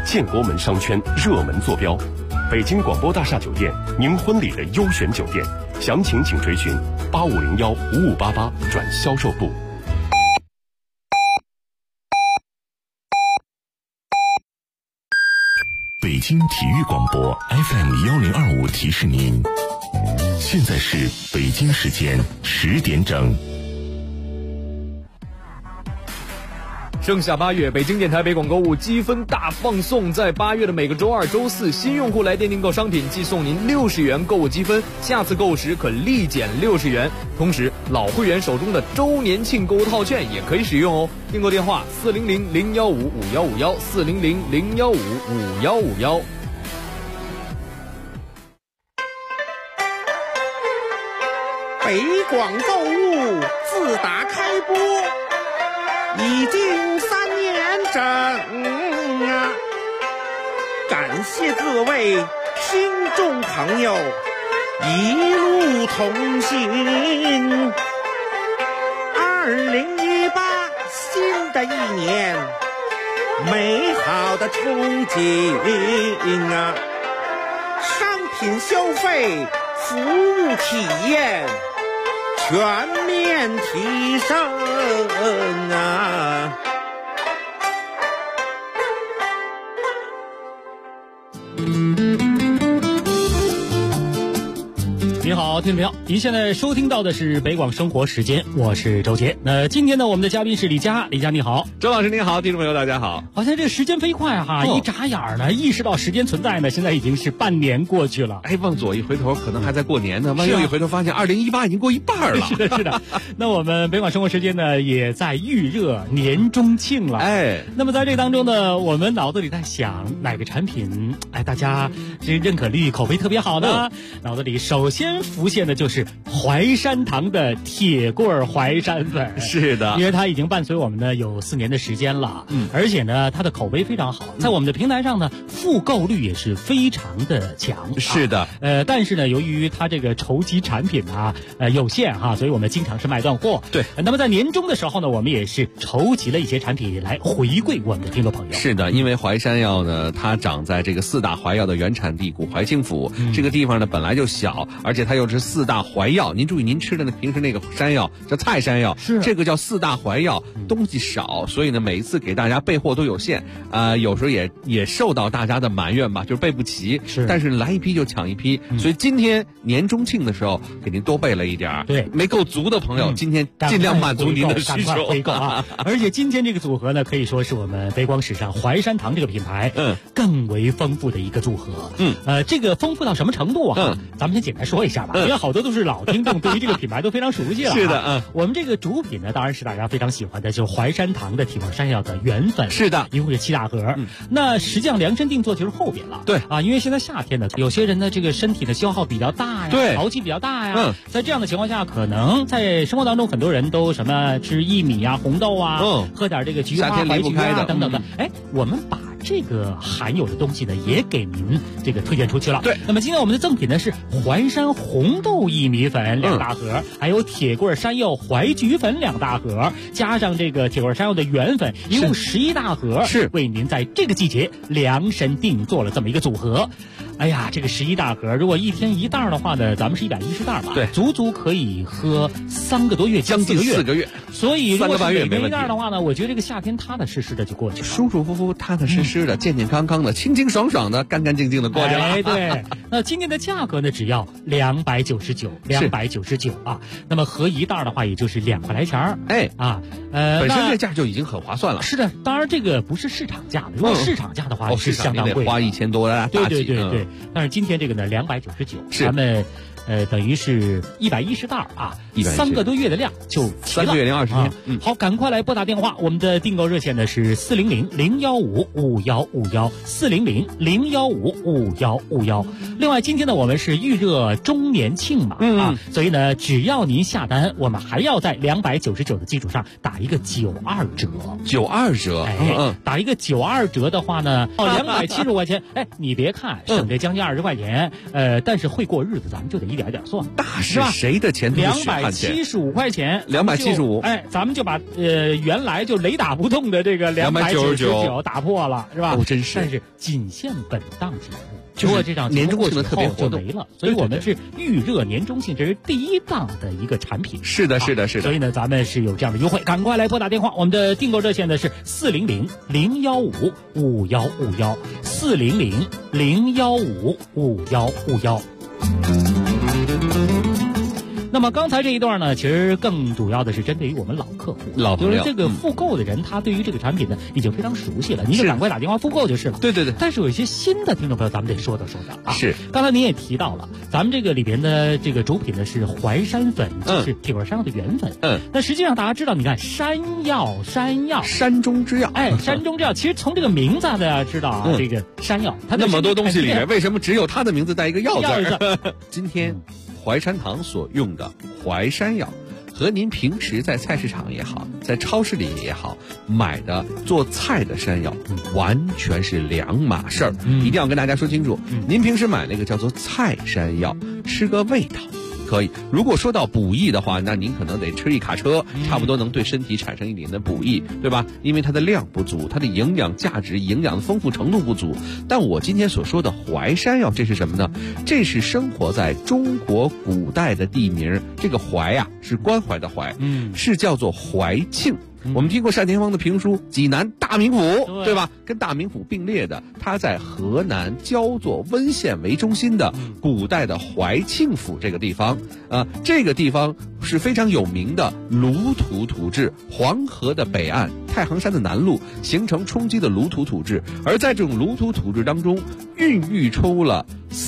建国门商圈热门坐标，北京广播大厦酒店，您婚礼的优选酒店。详情请垂询8501-5588转销售部。 北京体育广播 FM1025提示您，现在是北京时间10点整。 盛夏8月，北京电台北广购物积分大放送，在8月的每个周二、周四，新用户来电订购商品即送您60元购物积分，下次购物时可立减60元。同时，老会员手中的周年庆购物套券也可以使用哦。订购电话400-015-5151，400-015-5151。 北广购物自打开播已经3年整啊！感谢各位听众朋友一路同行。2018新的一年，美好的憧憬啊！商品消费、服务体验全面提升啊！ 你好，听众朋友，您现在收听到的是北广生活时间，我是周杰。那今天呢，我们的嘉宾是李佳，李佳你好。 周老师您好，听众朋友大家好。 好像这时间飞快哈，一眨眼呢，意识到时间存在呢，现在已经是半年过去了。 哎，往左一回头，可能还在过年呢；往右一回头，发现2018已经过一半了。 是的，是的。那我们北广生活时间呢，也在预热年中庆了。 哎， 那么在这当中呢，我们脑子里在想哪个产品，哎，大家这认可率、口碑特别好呢？脑子里首先浮现的就是淮山堂的铁棍淮山粉。 是的， 因为它已经伴随我们呢有4年的时间了，而且呢它的口碑非常好，在我们的平台上呢复购率也是非常的强。 是的， 但是呢由于它这个筹集产品啊有限哈，所以我们经常是卖断货。 对， 那么在年终的时候呢，我们也是筹集了一些产品来回馈我们的听众朋友。 是的，因为淮山药呢，它长在这个4大淮药的原产地古淮清府，这个地方呢本来就小，而且它又是4大淮药。您注意，您吃的平时那个山药叫菜山药， 是这个叫4大淮药，东西少，所以呢每一次给大家备货都有限，有时候也受到大家的埋怨吧，就是备不齐。 是， 但是来一批就抢一批，所以今天年中庆的时候给您多备了一点。 对， 没够足的朋友，今天尽量满足您的需求， 回购啊！而且今天这个组合呢，可以说是我们北广史上淮山堂这个品牌更为丰富的一个组合。这个丰富到什么程度啊？咱们先简单说一下吧，因为好多都是老听众，对于这个品牌都非常熟悉了。 是的， 我们这个主品呢，当然是大家非常喜欢的，就是淮山堂的铁棍山药的原粉。 是的， 一共是7大盒。那实际上量身定做就是后边了。 对啊，因为现在夏天呢，有些人呢这个身体的消耗比较大呀， 对， 潮气比较大呀。在这样的情况下，可能在生活当中很多人都什么吃薏米啊、红豆啊，喝点这个菊花、白菊啊等等的。哎，我们把这个含有的东西呢，也给您这个推荐出去了。 对， 那么今天我们的赠品呢是淮山红豆薏米粉2大盒，还有铁棍山药淮菊粉2大盒，加上这个铁棍山药的原粉，一共11大盒，是为您在这个季节量身定做了这么一个组合。哎呀，这个11大盒，如果一天1袋的话呢，咱们是110袋吧？ 对， 足足可以喝3个多月， 将近4个月。 所以如果是每天1袋的的话呢，我觉得这个夏天踏踏实实的就过去了， 舒舒服服、踏踏实实的、健健康康的、清清爽爽的、干干净净的过去了。 哎，对。那今天的价格呢，只要299啊。那么合1袋的话，也就是2块来钱。 哎啊， 本身这价就已经很划算了。 是的，当然这个不是市场价的，如果市场价的话是相当贵的， 花1000多的大几。 对。但是今天这个呢，299，咱们等于是110袋啊，3个多月的量就齐了。3 个月零20天。 好，赶快来拨打电话，我们的订购热线呢是400-015-5151，400-015-5151。另外，今天呢我们是预热周年庆嘛，所以呢只要您下单，我们还要在299的基础上打一个92折。 92折， 打一个92折的话呢，270块钱，哎，你别看省这将近20块钱，但是会过日子，咱们就得一点点点算， 那是谁的钱都是血汗钱 ？275块钱 ，275， 哎，咱们就把原来就雷打不动的这个299打破了，是吧？ 哦，真是。 但是仅限本档节目。如果这场年终性的特别活动就没了，所以我们是预热年终性，这是第一档的一个产品。 是的，是的，是的。 所以呢，咱们是有这样的优惠，赶快来拨打电话，我们的订购热线呢是400-015-5151，400-015-5151。那么刚才这一段呢，其实更主要的是针对于我们老客户，就是这个复购的人，他对于这个产品呢已经非常熟悉了，您就赶快打电话复购就是了。 对对对。 但是有一些新的听众朋友，咱们得说道啊。 是。 刚才您也提到了，咱们这个里边的这个主品呢是淮山粉，就是铁棍山药的原粉。那实际上大家知道，你看山药， 山中之药， 哎，山中之药，其实从这个名字大家知道啊，这个山药，它那么多东西里面，为什么只有它的名字带一个药字？今天淮山堂所用的淮山药，和您平时在菜市场也好，在超市里也好买的做菜的山药，完全是两码事儿。一定要跟大家说清楚，您平时买那个叫做菜山药，吃个味道可以。如果说到补益的话，那您可能得吃一卡车，差不多能对身体产生一点的补益，对吧？因为它的量不足，它的营养价值、营养的丰富程度不足。但我今天所说的淮山药，这是什么呢？这是生活在中国古代的地名，这个淮啊是关怀的淮，是叫做淮庆。我们听过单田芳的评书《济南大名府》，对吧？跟大名府并列的，它在河南焦作温县为中心的古代的淮庆府这个地方这个地方是非常有名的鲁土土质，黄河的北岸，太行山的南麓形成冲积的鲁土土质，而在这种鲁土土质当中，孕育出了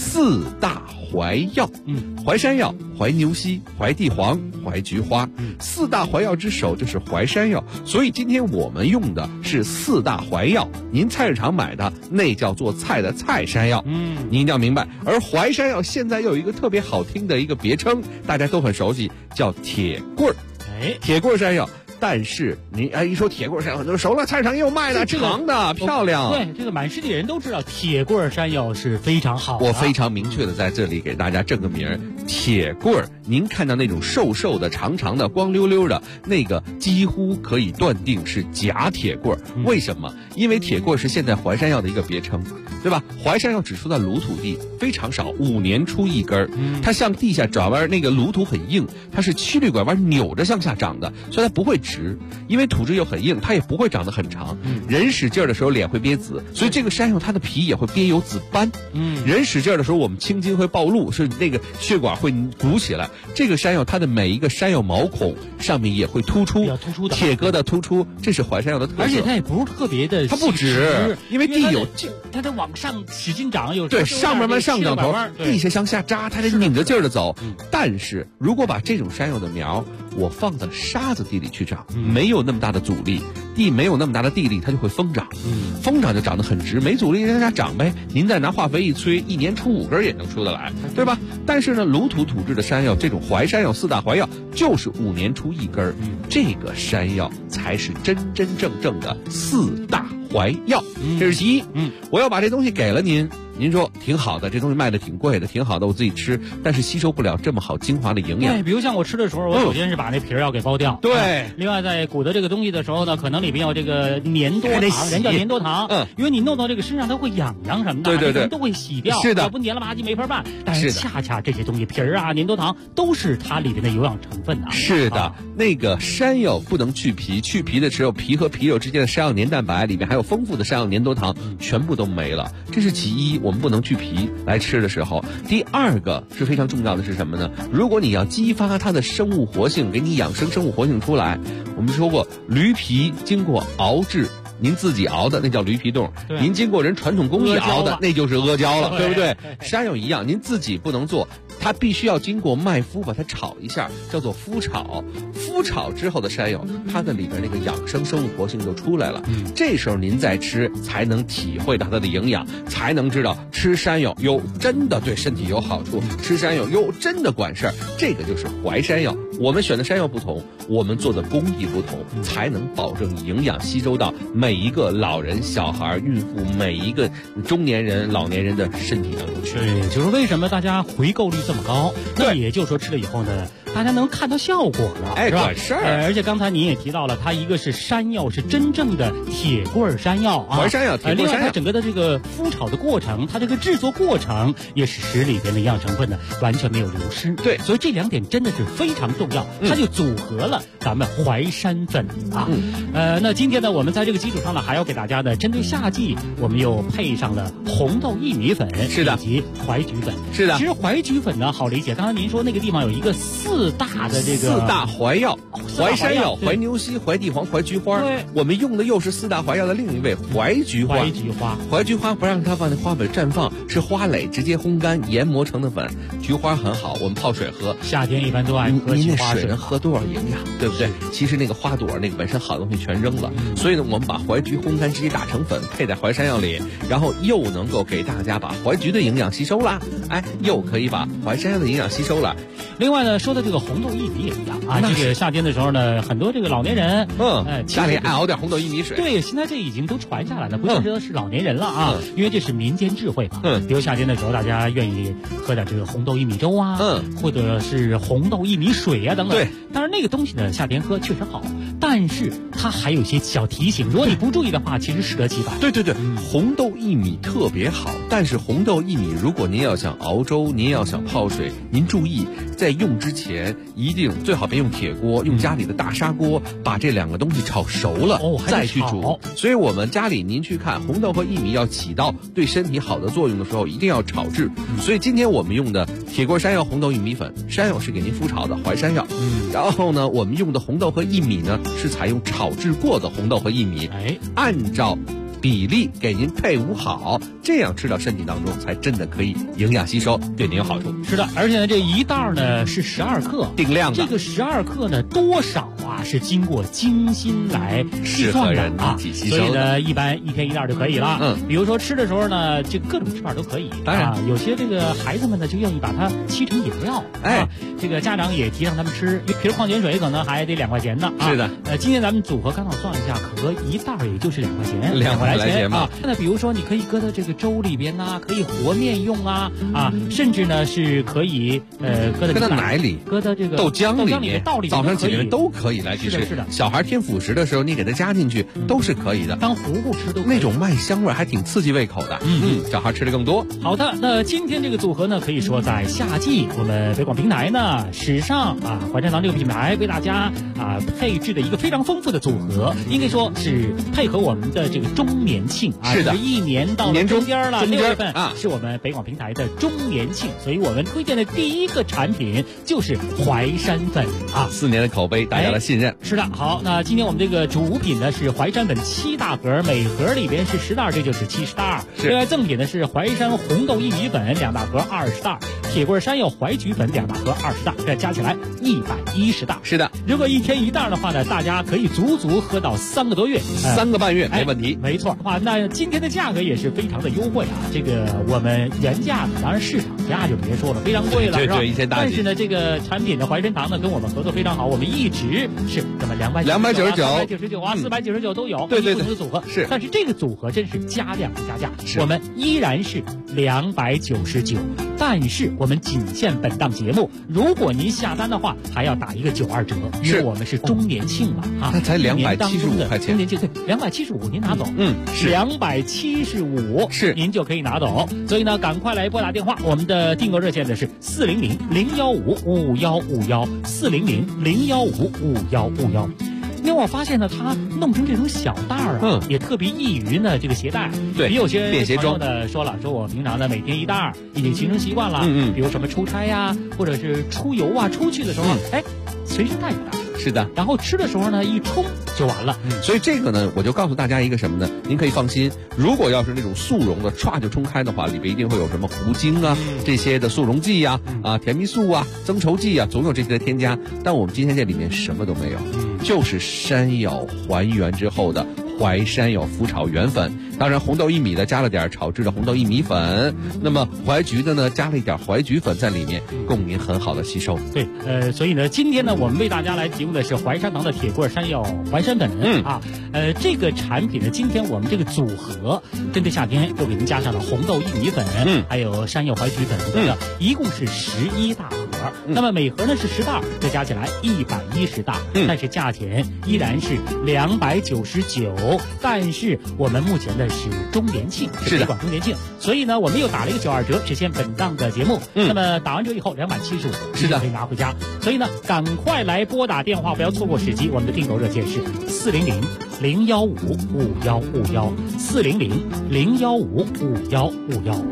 4大淮药，淮山药、淮牛膝、淮地黄、淮菊花，4大淮药之首就是淮山药。所以今天我们用的是4大淮药，您菜市场买的那叫做菜的菜山药，您一定要明白。而淮山药现在又有一个特别好听的一个别称，大家都很熟悉，叫铁棍儿。铁棍儿山药。但是您一说铁棍山药，很多人熟了，菜市场也有卖的，长的漂亮。 对，这个满世界人都知道铁棍山药是非常好的。 我非常明确的在这里给大家正个名儿，铁棍儿。您看到那种瘦瘦的、长长的、光溜溜的那个，几乎可以断定是假铁棍儿。为什么？因为铁棍儿是现在淮山药的一个别称，对吧？淮山药只出在鲁土地，非常少，5年出一根儿。它向地下转弯，那个鲁土很硬，它是曲率拐弯扭着向下长的，所以它不会直，因为土质又很硬，它也不会长得很长。人使劲儿的时候脸会憋紫，所以这个山药它的皮也会憋有紫斑。人使劲儿的时候，我们青筋会暴露，是那个血管会鼓起来。这个山药它的每一个山药毛孔上面也会突出，铁疙瘩突出，这是淮山药的特色。 而且它也不是特别的， 它不直，因为地有它得往上使劲长，有对上面上涨头，地下向下扎，它得拧着劲儿的走。但是如果把这种山药的苗我放在沙子地里去长，没有那么大的阻力，地没有那么大的地力，它就会疯长。疯长就长得很直，没阻力让它长呗。您再拿化肥一催，1年出5根也能出得来，对吧？但是呢，鲁土土质的山药，这种淮山药4大淮药，就是5年出1根。这个山药才是真真正正的4大淮药。这是其一。我要把这东西给了您。您说挺好的，这东西卖的挺贵的，挺好的，我自己吃，但是吸收不了这么好精华的营养。 对，比如像我吃的时候，我首先是把那皮儿要给剥掉。 对。 另外，在鼓捣这个东西的时候呢，可能里边有这个粘多糖，人叫粘多糖。因为你弄到这个身上，它会痒痒什么的， 对， 都会洗掉。 是的。 要不粘了吧唧没法办。但是恰恰这些东西，皮儿啊、粘多糖都是它里边的有氧成分啊。 是的，那个山药不能去皮，去皮的只有皮和皮肉之间的山药粘蛋白，里面还有丰富的山药粘多糖，全部都没了。这是其一，我们不能去皮来吃的时候。第二个是非常重要的是什么呢？如果你要激发它的生物活性，给你养生生物活性出来，我们说过驴皮经过熬制，您自己熬的那叫驴皮冻，您经过人传统工艺熬的那就是阿胶了，对不对？山药一样，您自己不能做，它必须要经过麦麸把它炒一下，叫做麸炒。麸炒之后的山药，它的里边那个养生生物活性就出来了。这时候您再吃，才能体会到它的营养，才能知道吃山药真的对身体有好处，吃山药真的管事儿。这个就是淮山药我们选的山药不同，我们做的工艺不同，才能保证营养吸收到每一个老人、小孩、孕妇、每一个中年人、老年人的身体当中去。 对，就是为什么大家回购率这么高？那也就是说吃了以后呢，大家能看到效果了， 哎， 是吧？ 管事儿。 而且刚才您也提到了，它一个是山药，是真正的铁棍山药啊， 淮山药、铁棍山药。 另外，它整个的这个麸炒的过程，它这个制作过程也使里边的营养成分呢完全没有流失。 对， 所以这2点真的是非常重要，它就组合了咱们淮山粉啊。那今天呢，我们在这个基础上呢，还要给大家呢，针对夏季，我们又配上了红豆薏米粉， 是的， 以及淮菊粉， 是的。 其实淮菊粉呢好理解，刚才您说那个地方有一个4大的这个 4大淮药，淮山药、淮牛膝、淮地黄、淮菊花。 对， 我们用的又是4大淮药的另一位淮菊花。淮菊花不让它放在花粉绽放，是花蕾直接烘干研磨成的粉。菊花很好，我们泡水喝。 夏天一般都爱喝菊花水， 水能喝多少营养，对不对？其实那个花朵那个本身好东西全扔了，所以呢，我们把淮菊烘干直接打成粉，配在淮山药里，然后又能够给大家把淮菊的营养吸收了，哎，又可以把淮山药的营养吸收了。 另外呢，说的这个红豆薏米也一样啊，这个夏天的时候呢，很多这个老年人， 家里爱熬点红豆薏米水。 对，现在这已经都传下来了，不见得是老年人了啊，因为这是民间智慧嘛。比如夏天的时候，大家愿意喝点这个红豆薏米粥啊，或者是红豆薏米水啊等等。 对， 当然那个东西呢，夏天喝确实好，但是它还有一些小提醒，如果你不注意的话，其实适得其反。 对，红豆薏米特别好，但是红豆薏米如果您要想熬粥，您要想泡水，您注意在用之前一定最好别用铁锅，用家里的大砂锅，把这2个东西炒熟了，再去煮。所以我们家里您去看红豆和薏米要起到对身体好的作用的时候，一定要炒制。所以今天我们用的铁棍山药红豆薏米粉，山药是给您麸炒的淮山药，然后呢，我们用的红豆和薏米呢是采用炒制过的红豆和薏米，按照比例给您配伍好，这样吃到身体当中才真的可以营养吸收，对您有好处。 是的，而且呢，这一袋呢是12克， 定量的。 这个12克呢，多少啊是经过精心来计算的啊，所以呢，一般1天1袋就可以了。比如说吃的时候呢，这各种吃法都可以。 当然， 有些这个孩子们呢就愿意把它沏成饮料，这个家长也提倡他们吃，比如矿泉水可能还得2块钱呢。 是的， 今天咱们组合刚好算一下，可合一袋也就是2块钱 ，2块钱啊。那比如说，你可以搁到这个粥里边呐，可以和面用啊，甚至呢是可以搁到奶里， 搁到这个豆浆里面，早上起来都可以来去吃。 是的， 小孩添辅食的时候，你给它加进去都是可以的， 当糊糊吃都可以。 那种麦香味还挺刺激胃口的。小孩吃的更多。 好的，那今天这个组合呢，可以说在夏季，我们北广平台呢史上淮山堂这个品牌为大家配置的一个非常丰富的组合，应该说是配合我们的这个周年庆啊， 是的 ，1年到了中间了，6月份啊， 是我们北广平台的周年庆，所以我们推荐的第一个产品就是淮山粉啊 ，4年的口碑，大家的信任。 是的，好，那今天我们这个主品呢是淮山粉7大盒，每盒里边是10袋，这就是70袋。另外赠品呢是淮山红豆薏米粉2大盒20袋，铁棍山药淮菊粉2大盒20袋，这加起来110袋。 是的， 如果1天1袋的话呢，大家可以足足喝到3个多月 ，3个半月没问题。 没错，那今天的价格也是非常的优惠啊，这个我们原价呢，当然市场价就别说了，非常贵了，是吧？ 一天大几。 但是呢，这个产品的淮山堂呢跟我们合作非常好，我们一直是这么299、399、499都有， 对， 不同的组合是。 但是这个组合真是加量加价，我们依然是299，但是我们仅限本档节目，如果您下单的话，还要打一个92折，因为我们是周年庆嘛那才275块钱， 周年庆对，275您拿走， 是 275 是您就可以拿走，所以呢，赶快来拨打电话，我们的订购热线呢是400-015-5151，400-015-5151。因为我发现呢，它弄成这种小袋儿也特别易于呢这个携带。 对， 比有些便携装呢说了，说我平常呢每天1袋已经形成习惯了。比如什么出差呀，或者是出游啊，出去的时候，随身带一袋。 是的， 然后吃的时候呢，一冲就完了。 所以这个呢，我就告诉大家一个什么呢？您可以放心，如果要是那种速溶的，歘就冲开的话，里边一定会有什么糊精啊、这些的速溶剂呀、甜蜜素啊、增稠剂啊，总有这些的添加。但我们今天这里面什么都没有，就是山药还原之后的淮山药麸炒原粉。 当然红豆薏米的加了点炒制的红豆薏米粉，那么淮菊的呢加了一点淮菊粉在里面，供您很好的吸收。 对，所以呢，今天呢，我们为大家来提供的是淮山堂的铁棍山药淮山粉。这个产品呢，今天我们这个组合针对夏天又给您加上了红豆薏米粉，还有山药淮菊粉等等，一共是11大盒。那么每盒呢是10袋，这加起来110袋，但是价钱依然是299。但是我们目前的是周年庆，是北广周年庆，所以呢，我们又打了一个92折，实现本档的节目。那么打完折以后275，是的，可以拿回家。所以呢，赶快来拨打电话，不要错过时机。我们的订购热线是400-015-5151，400-015-5151。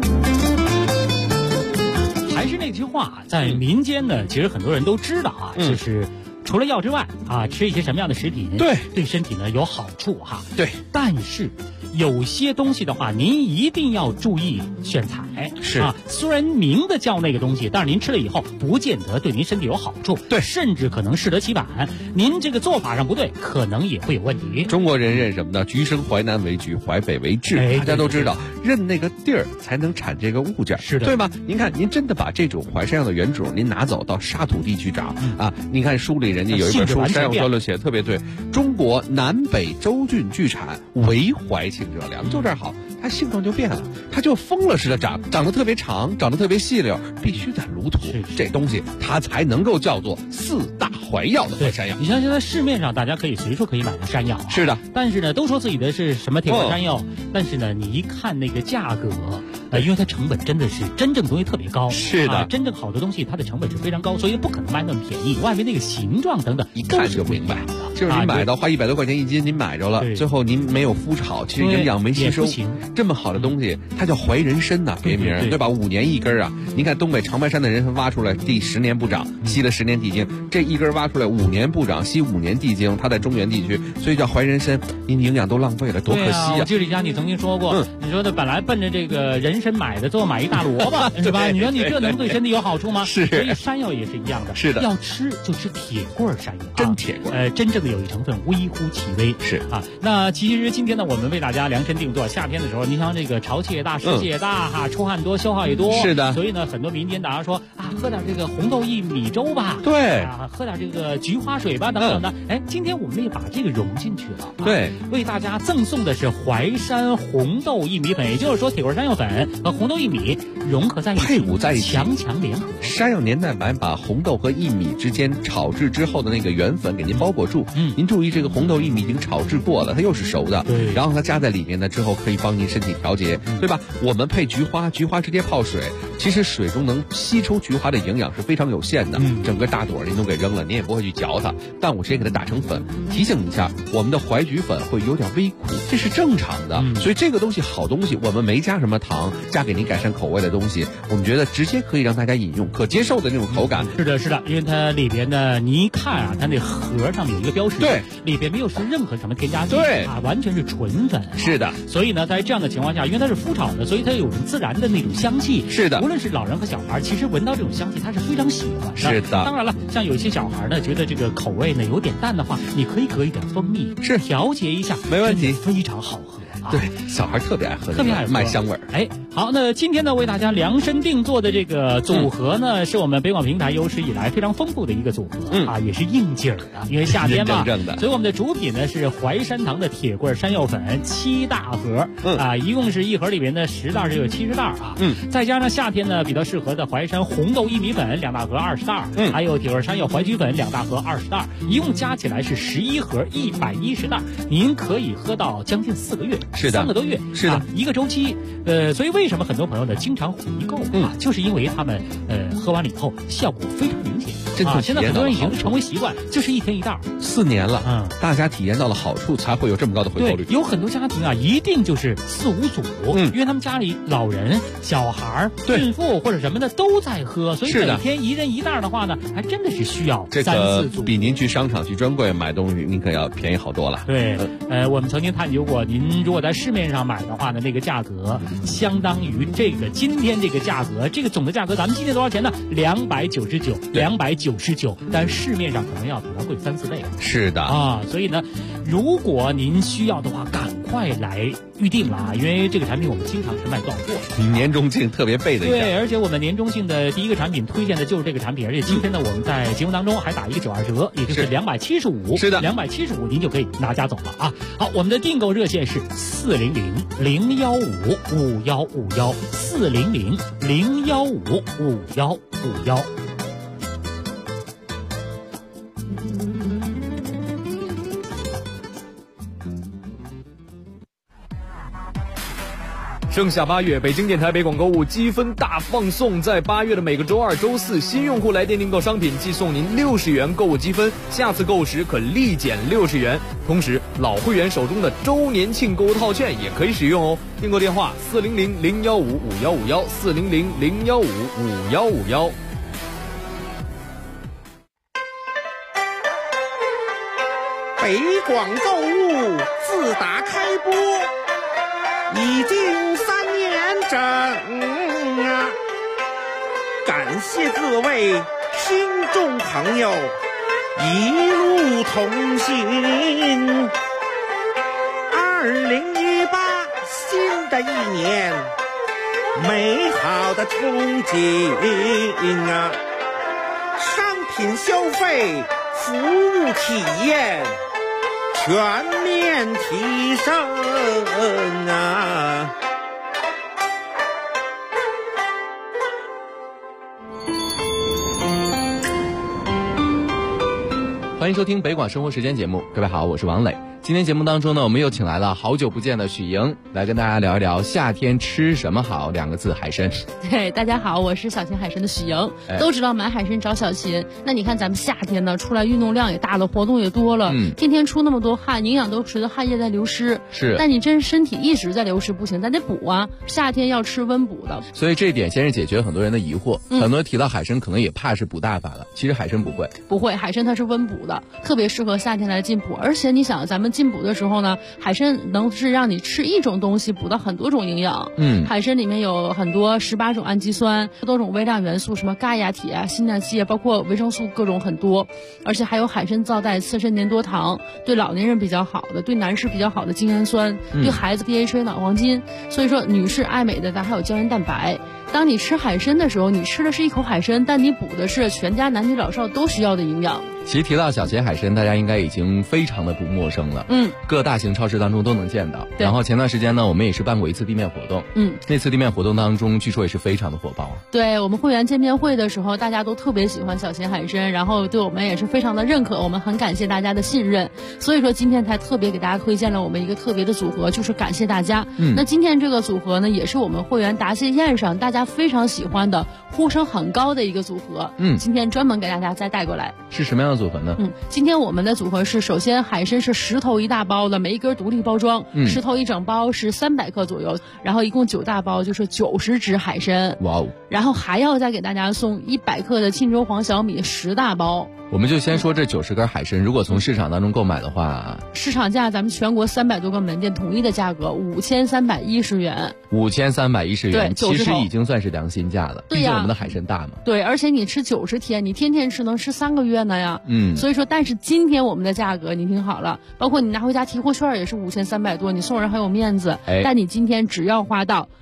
还是那句话，在民间呢，其实很多人都知道啊，就是除了药之外啊，吃一些什么样的食品对身体呢有好处哈。对，但是有些东西的话，您一定要注意选材。是啊，虽然明的叫那个东西，但是您吃了以后，不见得对您身体有好处。对，甚至可能适得其反。您这个做法上不对，可能也会有问题。 中国人认什么呢？橘生淮南为橘，淮北为枳。大家都知道，认那个地儿才能产这个物件，是的，对吗？您看，您真的把这种淮山药的原种，您拿走到沙土地去找啊！您看书里人家有一本书《山药专论》写的特别对，中国南北州郡聚产，唯淮清者良，就这儿好。它性状就变了，它就疯了似的长得特别长，长得特别细溜，必须在炉土，这东西它才能够叫做4大淮药的淮山药。 你像现在市面上大家可以随处可以买到山药， 是的， 但是呢，都说自己的是什么铁拐山药，但是呢，你一看那个价格，因为它成本真的是真正东西特别高，是的，真正好的东西它的成本是非常高，所以不可能卖那么便宜。外面那个形状等等， 一看就明白，就是您买到花100多块钱1斤，您买着了，最后您没有麸炒，其实营养没吸收。这么好的东西，它叫淮人参呐，别名对吧？5年1根啊！您看东北长白山的人参挖出来，第10年不长，吸了10年地精，这一根挖出来5年不长，吸5年地精，它在中原地区，所以叫淮人参。您营养都浪费了，多可惜啊！ 我记得李佳，你曾经说过，你说的本来奔着这个人参买的，最后买一大萝卜，是吧？你说你这能对身体有好处吗？是。所以山药也是一样的，是的，要吃就吃铁棍山药， 真铁棍。 真正的有益成分微乎其微，是啊。那其实今天呢，我们为大家量身定做，夏天的时候，你想这个潮气也大，湿气也大哈，出汗多，消耗也多，是的。所以呢，很多民间大家说啊，喝点这个红豆薏米粥吧，对啊，喝点这个菊花水吧，等等的。今天我们也把这个融进去了，对，为大家赠送的是淮山红豆薏米粉，也就是说铁棍山药粉和红豆薏米融合在一起， 配伍在一起， 强强联合。 山药年代白把红豆和薏米之间炒制之后的那个原粉给您包裹住，您注意这个红豆薏米已经炒制过了，它又是熟的，对，然后它加在里面呢之后可以帮您身体调节，对吧？我们配菊花直接泡水，其实水中能吸收菊花的营养是非常有限的，整个大朵您都给扔了，您也不会去嚼它，但我直接给它打成粉。提醒一下，我们的淮菊粉会有点微苦，这是正常的，所以这个东西好东西，我们没加什么糖，加给您改善口味的东西，我们觉得直接可以让大家饮用，可接受的那种口感。 是的，是的，因为它里边呢，你一看啊，它那盒上面有一个标识，对，里边没有是任何什么添加剂，对啊，完全是纯粉，是的。所以呢，在这样的情况下，因为它是麸炒的，所以它有种自然的那种香气，是的。无论是老人和小孩，其实闻到这种香气，他是非常喜欢的。是的。当然了，像有些小孩呢，觉得这个口味呢有点淡的话，你可以搁一点蜂蜜，是调节一下， 没问题， 非常好喝。 对，小孩特别爱喝，特别爱喝，卖香味儿。 好，那今天呢，为大家量身定做的这个组合呢，是我们北广平台有史以来非常丰富的一个组合，也是应景的，因为夏天嘛，所以我们的主品呢是淮山堂的铁棍山药粉7大盒，一共是一盒里面的10袋，就有70袋啊，再加上夏天呢比较适合的淮山红豆薏米粉2大盒20袋，还有铁棍山药淮菊粉2大盒20袋，一共加起来是11盒110袋，您可以喝到将近4个月。是的，3个多月，是的，一个周期。所以为什么很多朋友呢经常回购啊？就是因为他们喝完了以后效果非常明显。现在很多人已经成为习惯，就是1天1袋 ，4年了，大家体验到了好处，才会有这么高的回购率。 有很多家庭啊，一定就是4、5组，因为他们家里老人、小孩、孕妇或者什么的都在喝，所以每天1人1袋的话呢，还真的是需要3、4组。 比您去商场去专柜买东西，您可要便宜好多了。 对，我们曾经探究过，您如果在市面上买的话呢，那个价格相当于这个今天这个价格，这个总的价格，咱们今天多少钱呢？299，但市面上可能要比它贵3、4倍。 是的啊，所以呢，如果您需要的话，赶快来预定了啊，因为这个产品我们经常是卖断货。 年终庆特别备的一下。 对，而且我们年终庆的第一个产品推荐的就是这个产品，而且今天呢，我们在节目当中还打一个92折，也就是275。 是的 ，275您就可以拿家走了啊。好，我们的订购热线是400-015-5151，400-015-5151。 盛夏8月，北京电台北广购物积分大放送，在8月的每个周二、周四，新用户来电订购商品，即送您60元购物积分，下次购时可立减60元。同时，老会员手中的周年庆购物套券也可以使用哦。订购电话400-015-5151，400-015-5151。 北广购物自打开播已经3年整啊！感谢各位听众朋友一路同行。2018新的一年，美好的憧憬啊！商品消费、服务体验全面提升啊！ 欢迎收听北广生活时间节目，各位好，我是王磊。今天节目当中呢，我们又请来了好久不见的许莹，来跟大家聊一聊夏天吃什么好2个字，海参。 对，大家好，我是小秦海参的许莹。都知道买海参找小秦，那你看咱们夏天呢，出来运动量也大了，活动也多了，天天出那么多汗，营养都随着汗液在流失。 是， 但你真身体一直在流失不行，咱得补啊。夏天要吃温补的， 所以这一点先是解决很多人的疑惑。很多人提到海参，可能也怕是补大法了，其实海参不会， 海参它是温补的，特别适合夏天来进补。而且你想，咱们进补的时候呢，海参能是让你吃一种东西补到很多种营养。海参里面有很多18种氨基酸，多种微量元素，什么钙呀、铁啊、锌啊、硒啊，包括维生素各种很多。而且还有海参皂带、刺身粘多糖，对老年人比较好的，对男士比较好的精氨酸，对孩子 DHA 脑黄金。所以说女士爱美的咱还有胶原蛋白。当你吃海参的时候，你吃的是一口海参，但你补的是全家男女老少都需要的营养。 其实提到小秦海参，大家应该已经非常的不陌生了。各大型超市当中都能见到。然后前段时间呢，我们也是办过一次地面活动。那次地面活动当中，据说也是非常的火爆啊。 对，我们会员见面会的时候，大家都特别喜欢小秦海参，然后对我们也是非常的认可，我们很感谢大家的信任。所以说今天才特别给大家推荐了我们一个特别的组合，就是感谢大家。那今天这个组合呢，也是我们会员答谢宴上大家非常喜欢的、呼声很高的一个组合。今天专门给大家再带过来。 是什么样的组合呢？ 今天我们的组合是，首先海参是10头1大包的，每一根独立包装，10头1整包是300克左右，然后一共9大包就是90只海参。 哇哦！ 然后还要再给大家送100克的沁州黄小米10大包。 我们就先说这90根海参，如果从市场当中购买的话， 市场价咱们全国300多个门店统一的价格5310元。 5310元， 对， 其实已经算是良心价了。 对呀， 毕竟我们的海参大嘛。 对，而且你吃90天，你天天吃能吃3个月呢呀。所以说，但是今天我们的价格你听好了，包括你拿回家提货券也是5300多，你送人很有面子。但你今天只要花到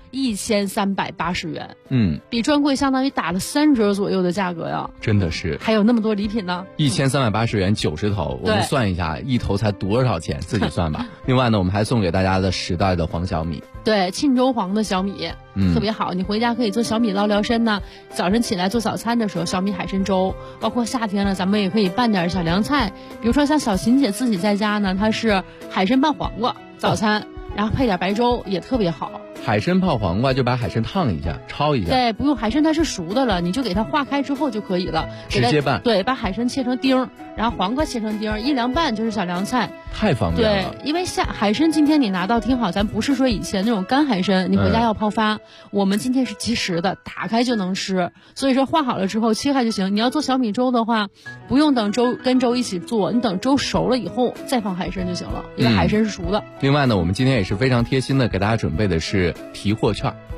1380元，比专柜相当于打了3折左右的价格呀， 真的是。 还有那么多礼品呢 ，1380元90头，我们算一下一头才多少钱，自己算吧。另外呢，我们还送给大家的10袋的黄小米， 对，沁州黄的小米，特别好，你回家可以做小米捞聊参呢。早晨起来做早餐的时候，小米海参粥，包括夏天了，咱们也可以拌点小凉菜，比如说像小秦姐自己在家呢，她是海参拌黄瓜早餐，然后配点白粥也特别好。 海参泡黄瓜就把海参烫一下，焯一下。 对，不用，海参它是熟的了，你就给它化开之后就可以了， 直接拌。 对，把海参切成丁，然后黄瓜切成丁，一凉拌就是小凉菜， 太方便了。 对，因为海参今天你拿到听好，咱不是说以前那种干海参，你回家要泡发，我们今天是即食的，打开就能吃。所以说化好了之后切开就行。你要做小米粥的话，不用等粥跟粥一起做，你等粥熟了以后再放海参就行了，因为海参是熟的。 另外呢，我们今天也是非常贴心的给大家准备的是提货券。 对，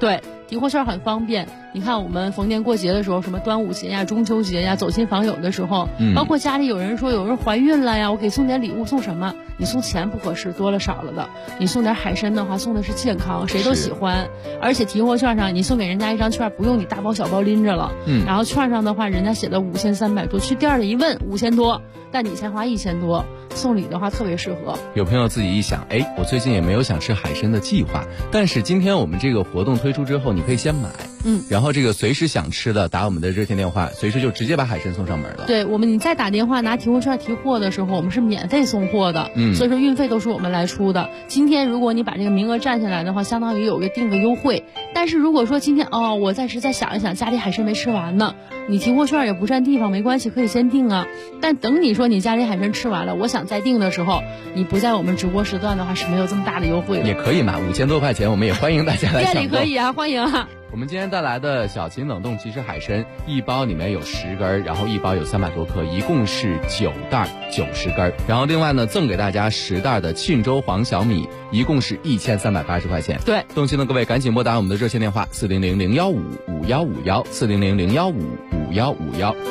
提货券很方便。你看我们逢年过节的时候，什么端午节呀、中秋节呀，走亲访友的时候，包括家里有人说有人怀孕了呀，我给送点礼物，送什么？你送钱不合适，多了少了的。你送点海参的话，送的是健康，谁都喜欢。而且提货券上你送给人家一张券，不用你大包小包拎着了。然后券上的话，人家写的5300多，去店里一问5000多，但你才花1000多，送礼的话特别适合。 有朋友自己一想，我最近也没有想吃海参的计划，但是今天我们这个活动推出之后，你可以先买，然后这个随时想吃的打我们的热线电话，随时就直接把海参送上门了。 对，你再打电话拿提货券提货的时候，我们是免费送货的，所以说运费都是我们来出的。今天如果你把这个名额占下来的话，相当于有个定个优惠。但是如果说今天我暂时再想一想，家里海参没吃完呢，你提货券也不占地方，没关系，可以先定啊。但等你说你家里海参吃完了，我想再定的时候，你不在我们直播时段的话是没有这么大的优惠的。 也可以嘛，5000多块钱，我们也欢迎大家来抢购。 店里可以啊，欢迎啊。 我们今天带来的小秦冷冻即食海参，一包里面有10根，然后一包有300多克，一共是9袋90根。然后另外呢，赠给大家10袋的沁州黄小米，一共是1380块钱。 对， 动心的各位赶紧拨打我们的热线电话400-015-5151，400-015-5151。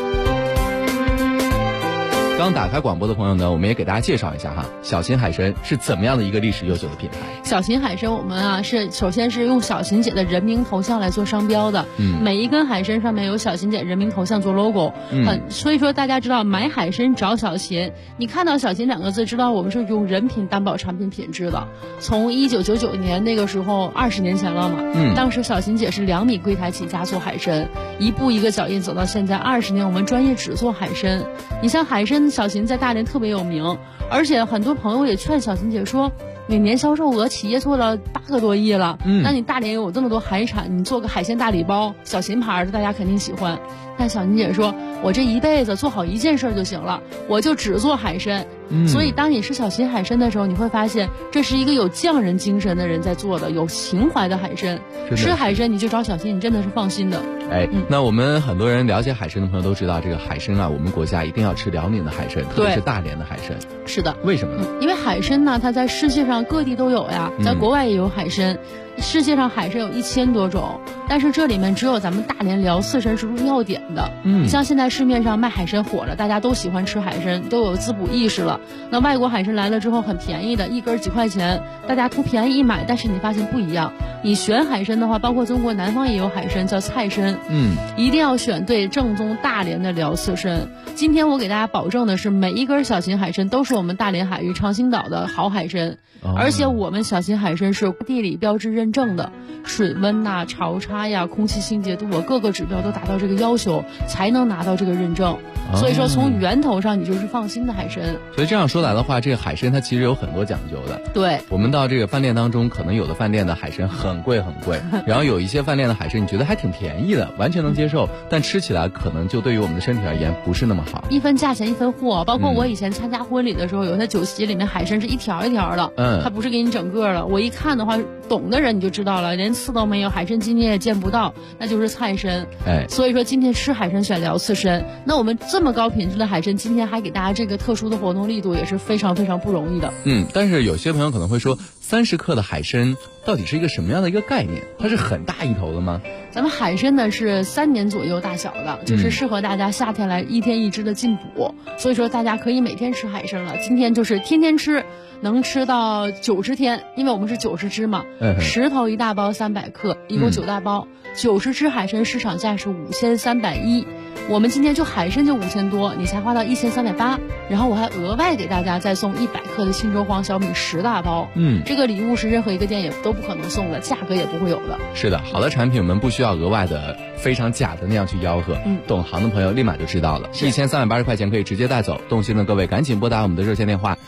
刚打开广播的朋友呢，我们也给大家介绍一下哈，小秦海参是怎么样的一个历史悠久的品牌。 小秦海参我们首先是用小秦姐的人名头像来做商标的，每一根海参上面有小秦姐人名头像做 logo，所以说大家知道买海参找小秦，你看到小秦2个字，知道我们是用人品担保产品品质的。从1999年那个时候20年前了嘛，当时小秦姐是2米柜台起家做海参，一步一个脚印走到现在20年，我们专业只做海参。你像海参小秦在大连特别有名，而且很多朋友也劝小秦姐说，你年销售额企业做了8个多亿了，那你大连有这么多海产，你做个海鲜大礼包，小秦牌的大家肯定喜欢。但小秦姐说，我这一辈子做好一件事就行了，我就只做海参。所以当你吃小秦海参的时候，你会发现这是一个有匠人精神的人在做的，有情怀的海参。吃海参你就找小秦，你真的是放心的。 那我们很多人了解海参的朋友都知道，这个海参啊，我们国家一定要吃辽宁的海参，特别是大连的海参。 是的。 为什么呢？ 因为海参呢，它在世界上各地都有呀，在国外也有海参。世界上海参有1000多种，但是这里面只有咱们大连辽四参是入药典的。你像现在市面上卖海参火了，大家都喜欢吃海参，都有滋补意识了。那外国海参来了之后很便宜的，一根几块钱，大家图便宜一买，但是你发现不一样。你选海参的话，包括中国南方也有海参叫菜参，一定要选对正宗大连的辽四参。今天我给大家保证的是，每一根小秦海参都是我们大连海域长兴岛的好海参，而且我们小秦海参是地理标志认证的，水温呐、潮差呀、空气清洁度各个指标都达到这个要求，才能拿到这个认证。所以说从源头上你就是放心的海参。 所以这样说来的话，这个海参它其实有很多讲究的。 对， 我们到这个饭店当中，可能有的饭店的海参很贵很贵，然后有一些饭店的海参你觉得还挺便宜的，完全能接受，但吃起来可能就对于我们的身体而言不是那么好。 一分价钱一分货，包括我以前参加婚礼的时候，有些酒席里面海参是一条一条的，它不是给你整个的。我一看的话，懂的人你就知道了，连刺都没有，海参筋你也见不到，那就是菜参。所以说今天吃海参选辽刺参，那我们这么高品质的海参，今天还给大家这个特殊的活动力度，也是非常非常不容易的。 但是有些朋友可能会说，30克的海参到底是一个什么样的一个概念？它是很大一头的吗？ 咱们海参呢是3年左右大小的，就是适合大家夏天来1天1只的进补，所以说大家可以每天吃海参了。今天就是天天吃，能吃到90天，因为我们是90只嘛，10头1大包300克，一共9大包，90只海参市场价是5310，我们今天就海参就5000多，你才花到1380，然后我还额外给大家再送100克的沁州黄小米10大包，这个礼物是任何一个店也都不可能送的，价格也不会有的。 是的，好的产品我们不需要额外的非常假的那样去吆喝，懂行的朋友立马就知道了，1380块钱可以直接带走。动心的各位赶紧拨打我们的热线电话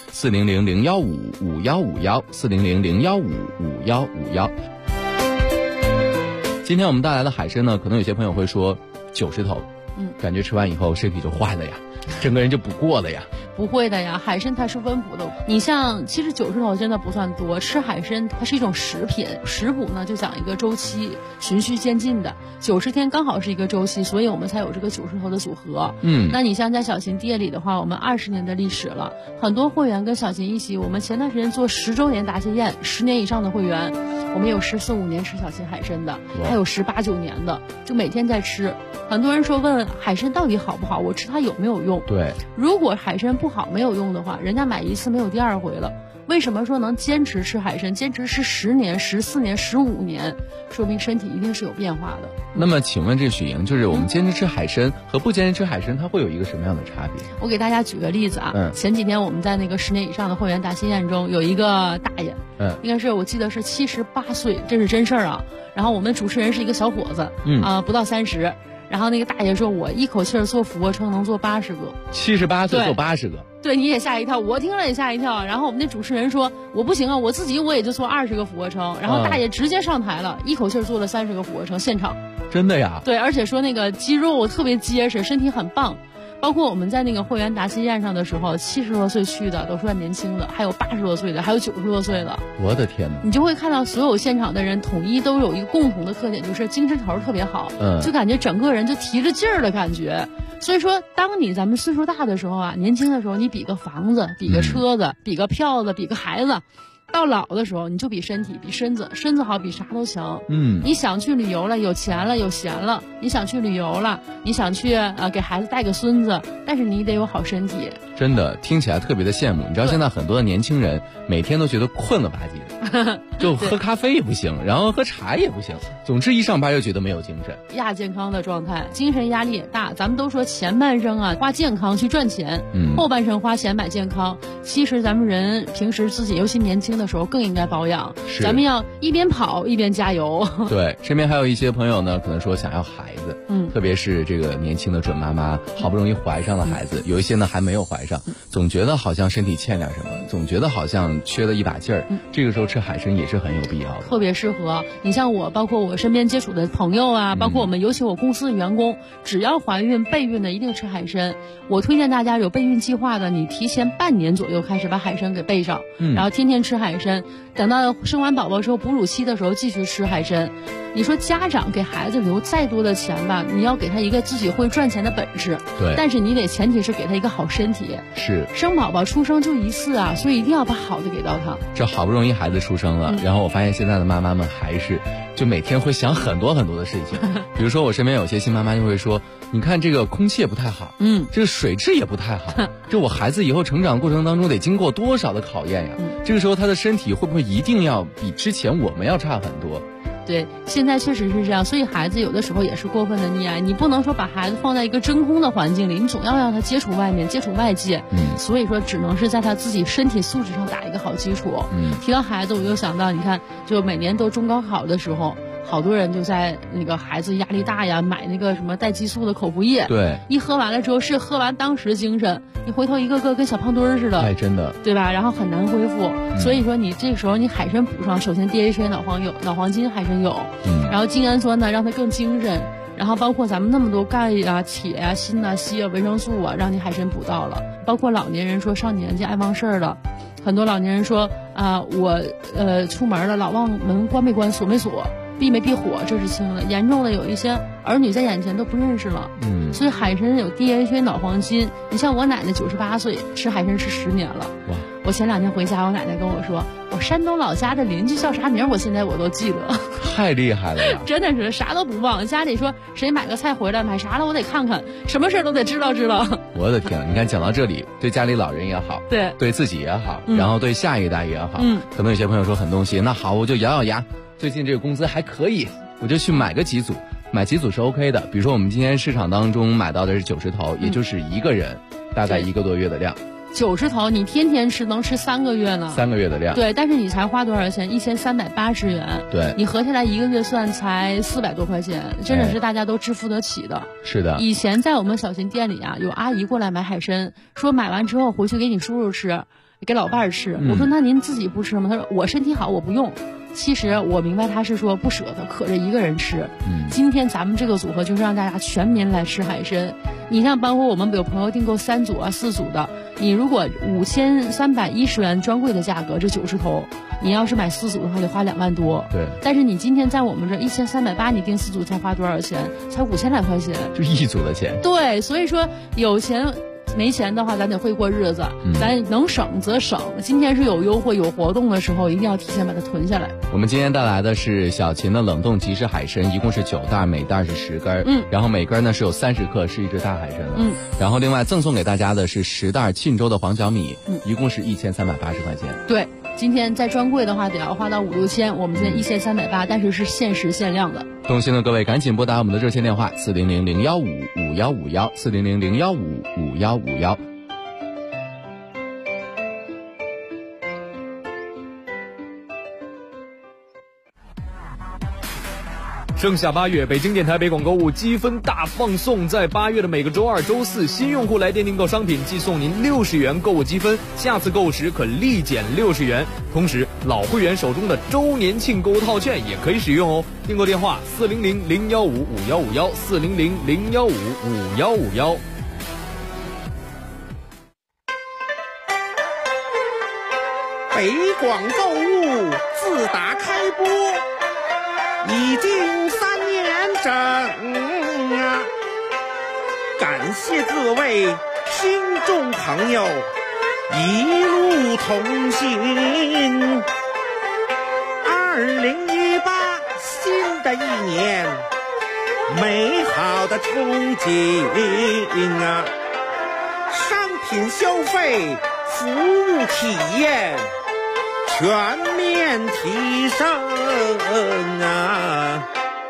400-015-5151，400-015-5151。今天我们带来的海参呢，可能有些朋友会说90头，感觉吃完以后身体就坏了呀，整个人就不过了呀。 不会的呀，海参它是温补的。你像其实90头真的不算多，吃海参它是一种食品，食补呢就讲一个周期，循序渐进的，90天刚好是一个周期，所以我们才有这个90头的组合。那你像在小琴店里的话，我们20年的历史了，很多会员跟小琴一起，我们前段时间做10周年答谢宴，10年以上的会员，我们有14、15年吃小琴海参的，还有18、19年的，就每天在吃。很多人说问海参到底好不好，我吃它有没有用？ 对， 如果海参不好没有用的话，人家买一次没有第二回了。为什么说能坚持吃海参，坚持吃10年、14年、15年，说明身体一定是有变化的。 那么请问这许莹，就是我们坚持吃海参和不坚持吃海参，它会有一个什么样的差别？ 我给大家举个例子啊，前几天我们在那个10年以上的会员答谢宴中，有一个大爷，应该是我记得是78岁，这是真事儿啊。然后我们主持人是一个小伙子，不到30。然后那个大爷说，我一口气儿做俯卧撑能做80个 ，78岁做80个， 对，你也吓一跳，我听了也吓一跳。然后我们那主持人说，我不行啊，我自己我也就做20个俯卧撑。然后大爷直接上台了，一口气儿做了30个俯卧撑，现场。 真的呀？ 对，而且说那个肌肉特别结实，身体很棒。包括我们在那个会员答谢宴上的时候，70多岁去的都算年轻的，还有80多岁的，还有90多岁的。 我的天哪！ 你就会看到所有现场的人统一都有一个共同的特点，就是精神头特别好，就感觉整个人就提着劲儿的感觉。所以说，当咱们岁数大的时候啊，年轻的时候你比个房子，比个车子，比个票子，比个孩子。到老的时候，你就比身体，比身子好，比啥都强。你想去旅游了，有钱了，有闲了，你想去旅游了，你想去给孩子带个孙子，但是你得有好身体。 真的听起来特别的羡慕。你知道现在很多的年轻人每天都觉得困了吧唧的，就喝咖啡也不行，然后喝茶也不行，总之一上班就觉得没有精神， 亚健康的状态，精神压力也大。咱们都说前半生啊花健康去赚钱，后半生花钱买健康。其实咱们人平时自己尤其年轻的时候更应该保养，咱们要一边跑一边加油。 对，身边还有一些朋友呢，可能说想要孩子，特别是这个年轻的准妈妈，好不容易怀上了孩子，有一些呢还没有怀上，总觉得好像身体欠点什么，总觉得好像缺了一把劲儿。这个时候吃海参也是很有必要的， 特别适合。你像我，包括我身边接触的朋友啊，包括我们尤其我公司的员工，只要怀孕备孕的一定吃海参。我推荐大家有备孕计划的，你提前半年左右开始把海参给备上，然后天天吃海参，等到生完宝宝之后哺乳期的时候继续吃海参。你说家长给孩子留再多的钱吧，你要给他一个自己会赚钱的本事， 对， 但是你得前提是给他一个好身体。 是， 生宝宝出生就一次啊，所以一定要把好的给到他。 这好不容易孩子出生了，然后我发现现在的妈妈们还是就每天会想很多很多的事情。比如说我身边有些新妈妈就会说，你看这个空气也不太好，这个水质也不太好，这我孩子以后成长过程当中得经过多少的考验呀？这个时候他的身体会不会一定要比之前我们要差很多？ 对，现在确实是这样，所以孩子有的时候也是过分的溺爱，你不能说把孩子放在一个真空的环境里，你总要让他接触外面，接触外界。所以说只能是在他自己身体素质上打一个好基础。提到孩子，我就想到，你看，就每年都中高考的时候，好多人就在那个孩子压力大呀，买那个什么带激素的口服液。 对， 一喝完了之后是喝完当时精神，你回头一个个跟小胖墩儿似的。 哎，真的， 对吧？然后很难恢复。所以说你这个时候你海参补上，首先 DHA 脑黄金海参有，然后精氨酸呢让它更精神，然后包括咱们那么多钙啊、铁啊、锌啊、硒啊、维生素啊，让你海参补到了。包括老年人说上年纪爱忘事儿了，很多老年人说我出门了老忘门关没关锁没锁。避没避火，这是轻的，严重的有一些儿女在眼前都不认识了。所以海参有 DHA 脑黄金。你像我奶奶98岁，吃海参吃10年了。哇！我前2天回家，我奶奶跟我说，我山东老家的邻居叫啥名，我现在我都记得。 太厉害了呀！ 真的是啥都不忘。家里说谁买个菜回来，买啥了我得看看，什么事都得知道。 我的天，你看讲到这里，对家里老人也好，对自己也好，然后对下一代也好，可能有些朋友说很动心，那好，我就咬咬牙。最近这个工资还可以，我就去买几组是 OK 的。比如说我们今天市场当中买到的是90头，也就是一个人大概1个多月的量。 90头你天天吃能吃3个月呢。 3个月的量。 对，但是你才花多少钱？1380元。 对， 你合下来1个月算才400多块钱，真的是大家都支付得起的。 是的。 以前在我们小琴店里啊，有阿姨过来买海参，说买完之后回去给你叔叔吃。 给老伴儿吃。我说那您自己不吃吗？他说我身体好，我不用。其实我明白他是说不舍得，可着一个人吃。今天咱们这个组合就是让大家全民来吃海参。你像包括我们有朋友订购3组啊、4组的，你如果5310元专柜的价格，这90头，你要是买4组的话，得花2万多。 对。 但是你今天在我们这1380，你订4组才花多少钱？才5000来块钱， 就1组的钱。 对，所以说有钱。没钱的话，咱得会过日子，咱能省则省。今天是有优惠、有活动的时候，一定要提前把它囤下来。 我们今天带来的是小秦的冷冻即食海参，一共是9袋，每袋是10根，然后每根呢是有30克，是一只大海参的，然后另外赠送给大家的是10袋沁州的黄小米，一共是1380块钱。 对，今天在专柜的话得要花到5、6千，我们现在1380，但是是限时限量的。 动心的各位赶紧拨打我们的热线电话400-015-5151，400-015-5151。 盛夏8月，北京电台北广购物积分大放送，在8月的每个周二、周四，新用户来电订购商品，即送您60元购物积分，下次购物时可立减60元。同时，老会员手中的周年庆购物套券也可以使用哦。订购电话400-015-5151，400-015-5151。 北广购物自打开播已经3年整啊！感谢各位听众朋友一路同行。2018新的一年，美好的憧憬啊！商品消费、服务体验全面提升啊！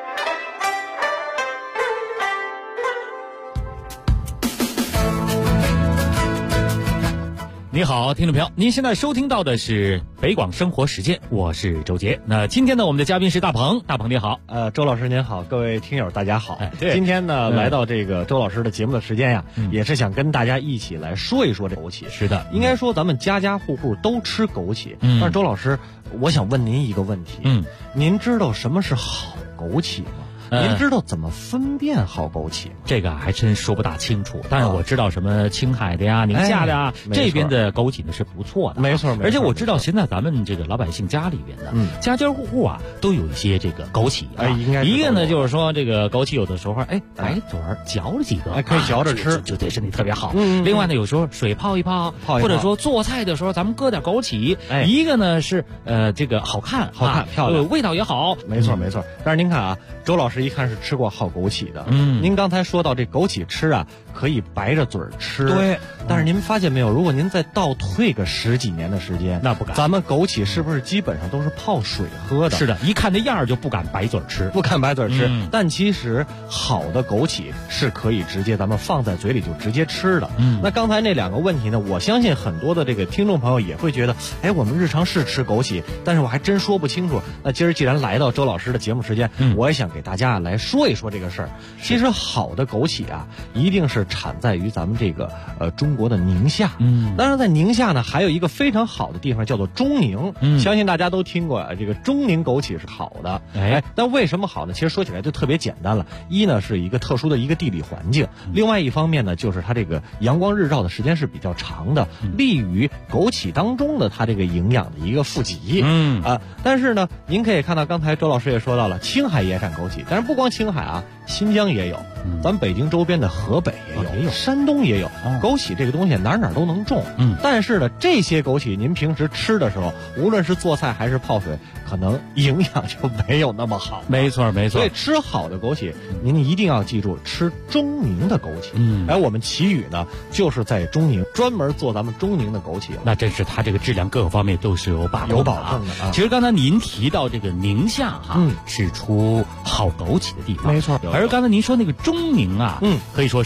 你好，听众朋友，您现在收听到的是北广生活实践，我是周杰。那今天呢，我们的嘉宾是大鹏，大鹏你好。 周老师您好，各位听友大家好。 对， 今天呢，来到这个周老师的节目的时间呀，也是想跟大家一起来说一说这枸杞。 是的， 应该说咱们家家户户都吃枸杞。但是周老师，我想问您一个问题。您知道什么是好枸杞吗？您知道怎么分辨好枸杞吗？ 这个还真说不大清楚，但是我知道什么青海的呀、宁夏的呀，这边的枸杞呢是不错的， 没错。 而且我知道现在咱们这个老百姓家里边的，家家户户啊都有一些这个枸杞啊。 应该一个呢就是说这个枸杞有的时候白嘴嚼了几个， 可以嚼着吃， 就对身体特别好。另外呢，有时候水泡一泡，或者说做菜的时候咱们搁点枸杞。一个呢是这个好看漂亮， 味道也好。 没错。但是您看啊，周老师一看是吃过好枸杞的。您刚才说到这枸杞吃啊，可以白着嘴吃。 对。 但是您发现没有，如果您再倒退个10几年的时间， 那不敢。 咱们枸杞是不是基本上都是泡水喝的？ 是的，一看那样就不敢白嘴吃， 但其实好的枸杞是可以直接咱们放在嘴里就直接吃的。那刚才那2个问题呢，我相信很多的这个听众朋友也会觉得，我们日常是吃枸杞，但是我还真说不清楚。那今儿既然来到周老师的节目时间，我也想给大家来说一说这个事儿。其实好的枸杞啊，一定是产在于咱们这个中国的宁夏。当然在宁夏呢，还有一个非常好的地方叫做中宁。相信大家都听过这个中宁枸杞是好的。但为什么好呢？其实说起来就特别简单了。一呢是一个特殊的一个地理环境，另外一方面呢就是它这个阳光日照的时间是比较长的，利于枸杞当中的它这个营养的一个富集。但是呢，您可以看到刚才周老师也说到了，青海也产枸杞，但是不光青海啊，新疆也有，咱们北京周边的河北也有，山东也有。枸杞这个东西哪都能种。但是呢，这些枸杞您平时吃的时候，无论是做菜还是泡水，可能营养就没有那么好。 没错。 所以吃好的枸杞，您一定要记住吃中宁的枸杞。我们奇宇呢，就是在中宁专门做咱们中宁的枸杞。 那真是它这个质量各个方面都是有保证的啊。其实刚才您提到这个宁夏是出好枸杞的地方， 没错。 而刚才您说那个中宁啊，可以说是宁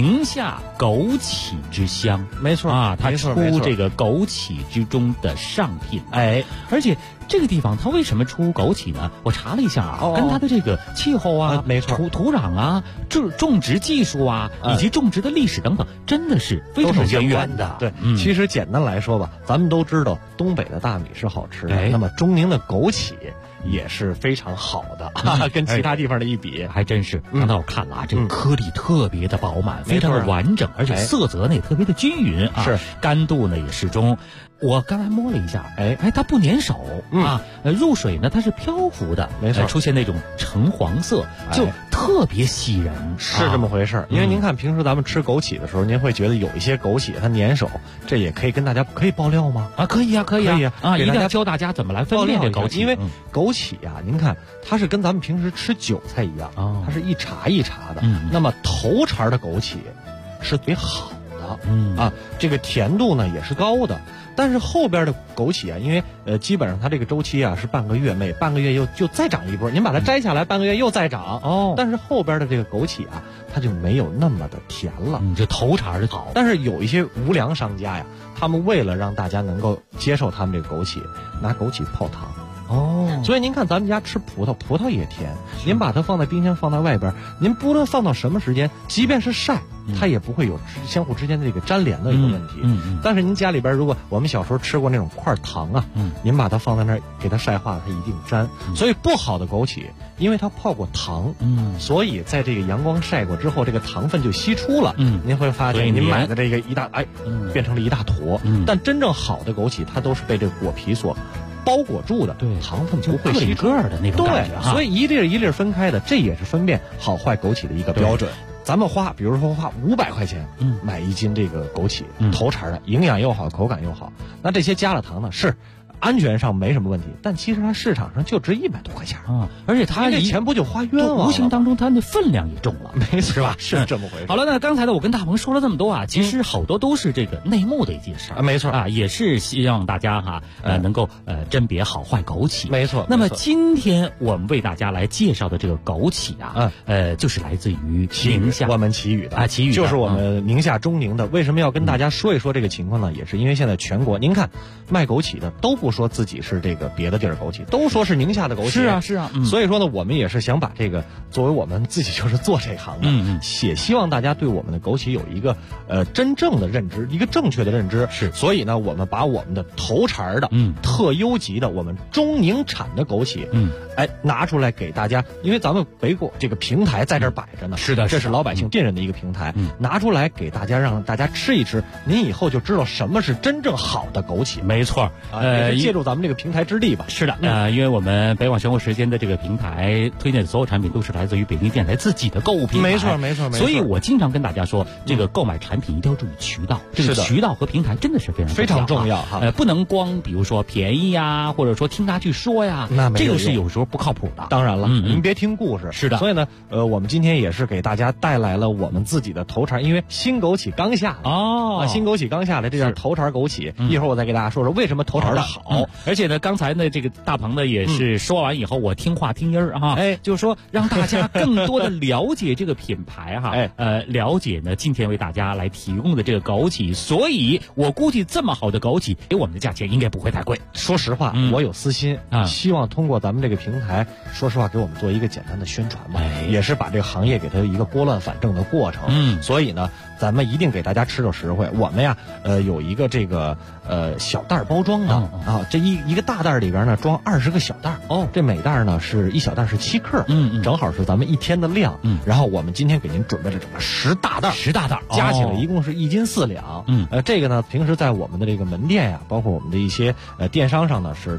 宁夏枸杞之乡， 没错啊，它出这个枸杞之中的上品，而且这个地方它为什么出枸杞呢？我查了一下啊，跟它的这个气候啊， 没错， 土壤啊，种植技术啊，以及种植的历史等等，真的是非常有渊源的。 对，其实简单来说吧，咱们都知道东北的大米是好吃的，那么中宁的枸杞也是非常好的，跟其他地方的一比， 还真是。刚才我看了啊，这个颗粒特别的饱满，非常的完整，而且色泽呢也特别的均匀啊， 是干度呢也适中。我刚才摸了一下，它不粘手啊，入水呢它是漂浮的， 没错， 出现那种橙黄色，就特别吸人， 是这么回事。因为您看平时咱们吃枸杞的时候，您会觉得有一些枸杞它粘手，这也可以跟大家可以爆料吗？ 可以啊，可以啊，一定要教大家怎么来分辨这枸杞， 因为枸杞呀，您看它是跟咱们平时吃韭菜一样，它是一茬一茬的，那么头茬的枸杞是最好的，这个甜度呢也是高的。但是后边的枸杞啊，因为基本上它这个周期啊是半个月，每半个月就再长一波，您把它摘下来，半个月又再长但是后边的这个枸杞啊，它就没有那么的甜了， 这头茬的好。 但是有一些无良商家呀，他们为了让大家能够接受他们这个枸杞，拿枸杞泡汤。所以您看咱们家吃葡萄也甜，您把它放在冰箱放在外边，您不论放到什么时间，即便是晒，它也不会有相互之间的这个粘连的一个问题。但是您家里边如果我们小时候吃过那种块糖啊，您把它放在那儿给它晒化了，它一定粘。所以不好的枸杞，因为它泡过糖，所以在这个阳光晒过之后，这个糖分就析出了。您会发现您买的这个变成了一大坨。但真正好的枸杞，它都是被这个果皮所包裹住的， 对， 糖分不会吸个的那种感觉， 所以一粒一粒分开的，这也是分辨好坏枸杞的一个标准。咱们比如说花500块钱，买1斤这个枸杞，头茬的，营养又好，口感又好，那这些加了糖呢，是安全上没什么问题，但其实它市场上就值100多块钱而且它这钱不就花冤枉了？ 无形当中它的分量也重了， 没错，是吧？是这么回事。 好了，那刚才呢，我跟大鹏说了这么多啊，其实好多都是这个内幕的一件事没错也是希望大家能够甄别好坏枸杞， 没错。 那么今天我们为大家来介绍的这个枸杞就是来自于宁夏， 我们祁宇的祁宇就是我们宁夏中宁的。为什么要跟大家说一说这个情况呢？也是因为现在全国您看卖枸杞的都不说自己是这个别的地儿枸杞，都说是宁夏的枸杞。 是啊， 所以说呢，我们也是想把这个作为我们自己就是做这行的，也希望大家对我们的枸杞有一个真正的认知，一个正确的认知。 是， 所以呢，我们把我们的头茬的特优级的我们中宁产的枸杞拿出来给大家，因为咱们北果这个平台在这儿摆着呢， 是的， 这是老百姓信任的一个平台，拿出来给大家，让大家吃一吃，您以后就知道什么是真正好的枸杞。 没错， 也是借助咱们这个平台之力吧。 是的，因为我们北网生活时间的这个平台推荐的所有产品都是来自于北京电台自己的购物平台， 没错。 所以我经常跟大家说，这个购买产品一定要注意渠道，这个渠道和平台真的是非常重要不能光比如说便宜呀，或者说听他去说呀， 那这个是有时候不靠谱的。 当然了，您别听故事。 是的， 所以呢，我们今天也是给大家带来了我们自己的头茬，因为新枸杞刚下来新枸杞刚下来，这叫头茬枸杞。一会儿我再给大家说说为什么头茬的好。 而且呢，刚才呢这个大鹏呢也是说完以后，我听话听音儿就是说让大家更多的了解这个品牌了解呢今天为大家来提供的这个枸杞，所以我估计这么好的枸杞给我们的价钱应该不会太贵。 说实话，我有私心希望通过咱们这个平台，说实话给我们做一个简单的宣传吧，也是把这个行业给它一个拨乱反正的过程。所以呢，咱们一定给大家吃到实惠。我们呀，有一个这个小袋包装的这一个大袋里边呢装20个小袋这每袋呢是一小袋是7克，正好是咱们1天的量。然后我们今天给您准备了整个10大袋，加起来一共是1斤4两。这个呢平时在我们的这个门店呀，包括我们的一些电商上呢是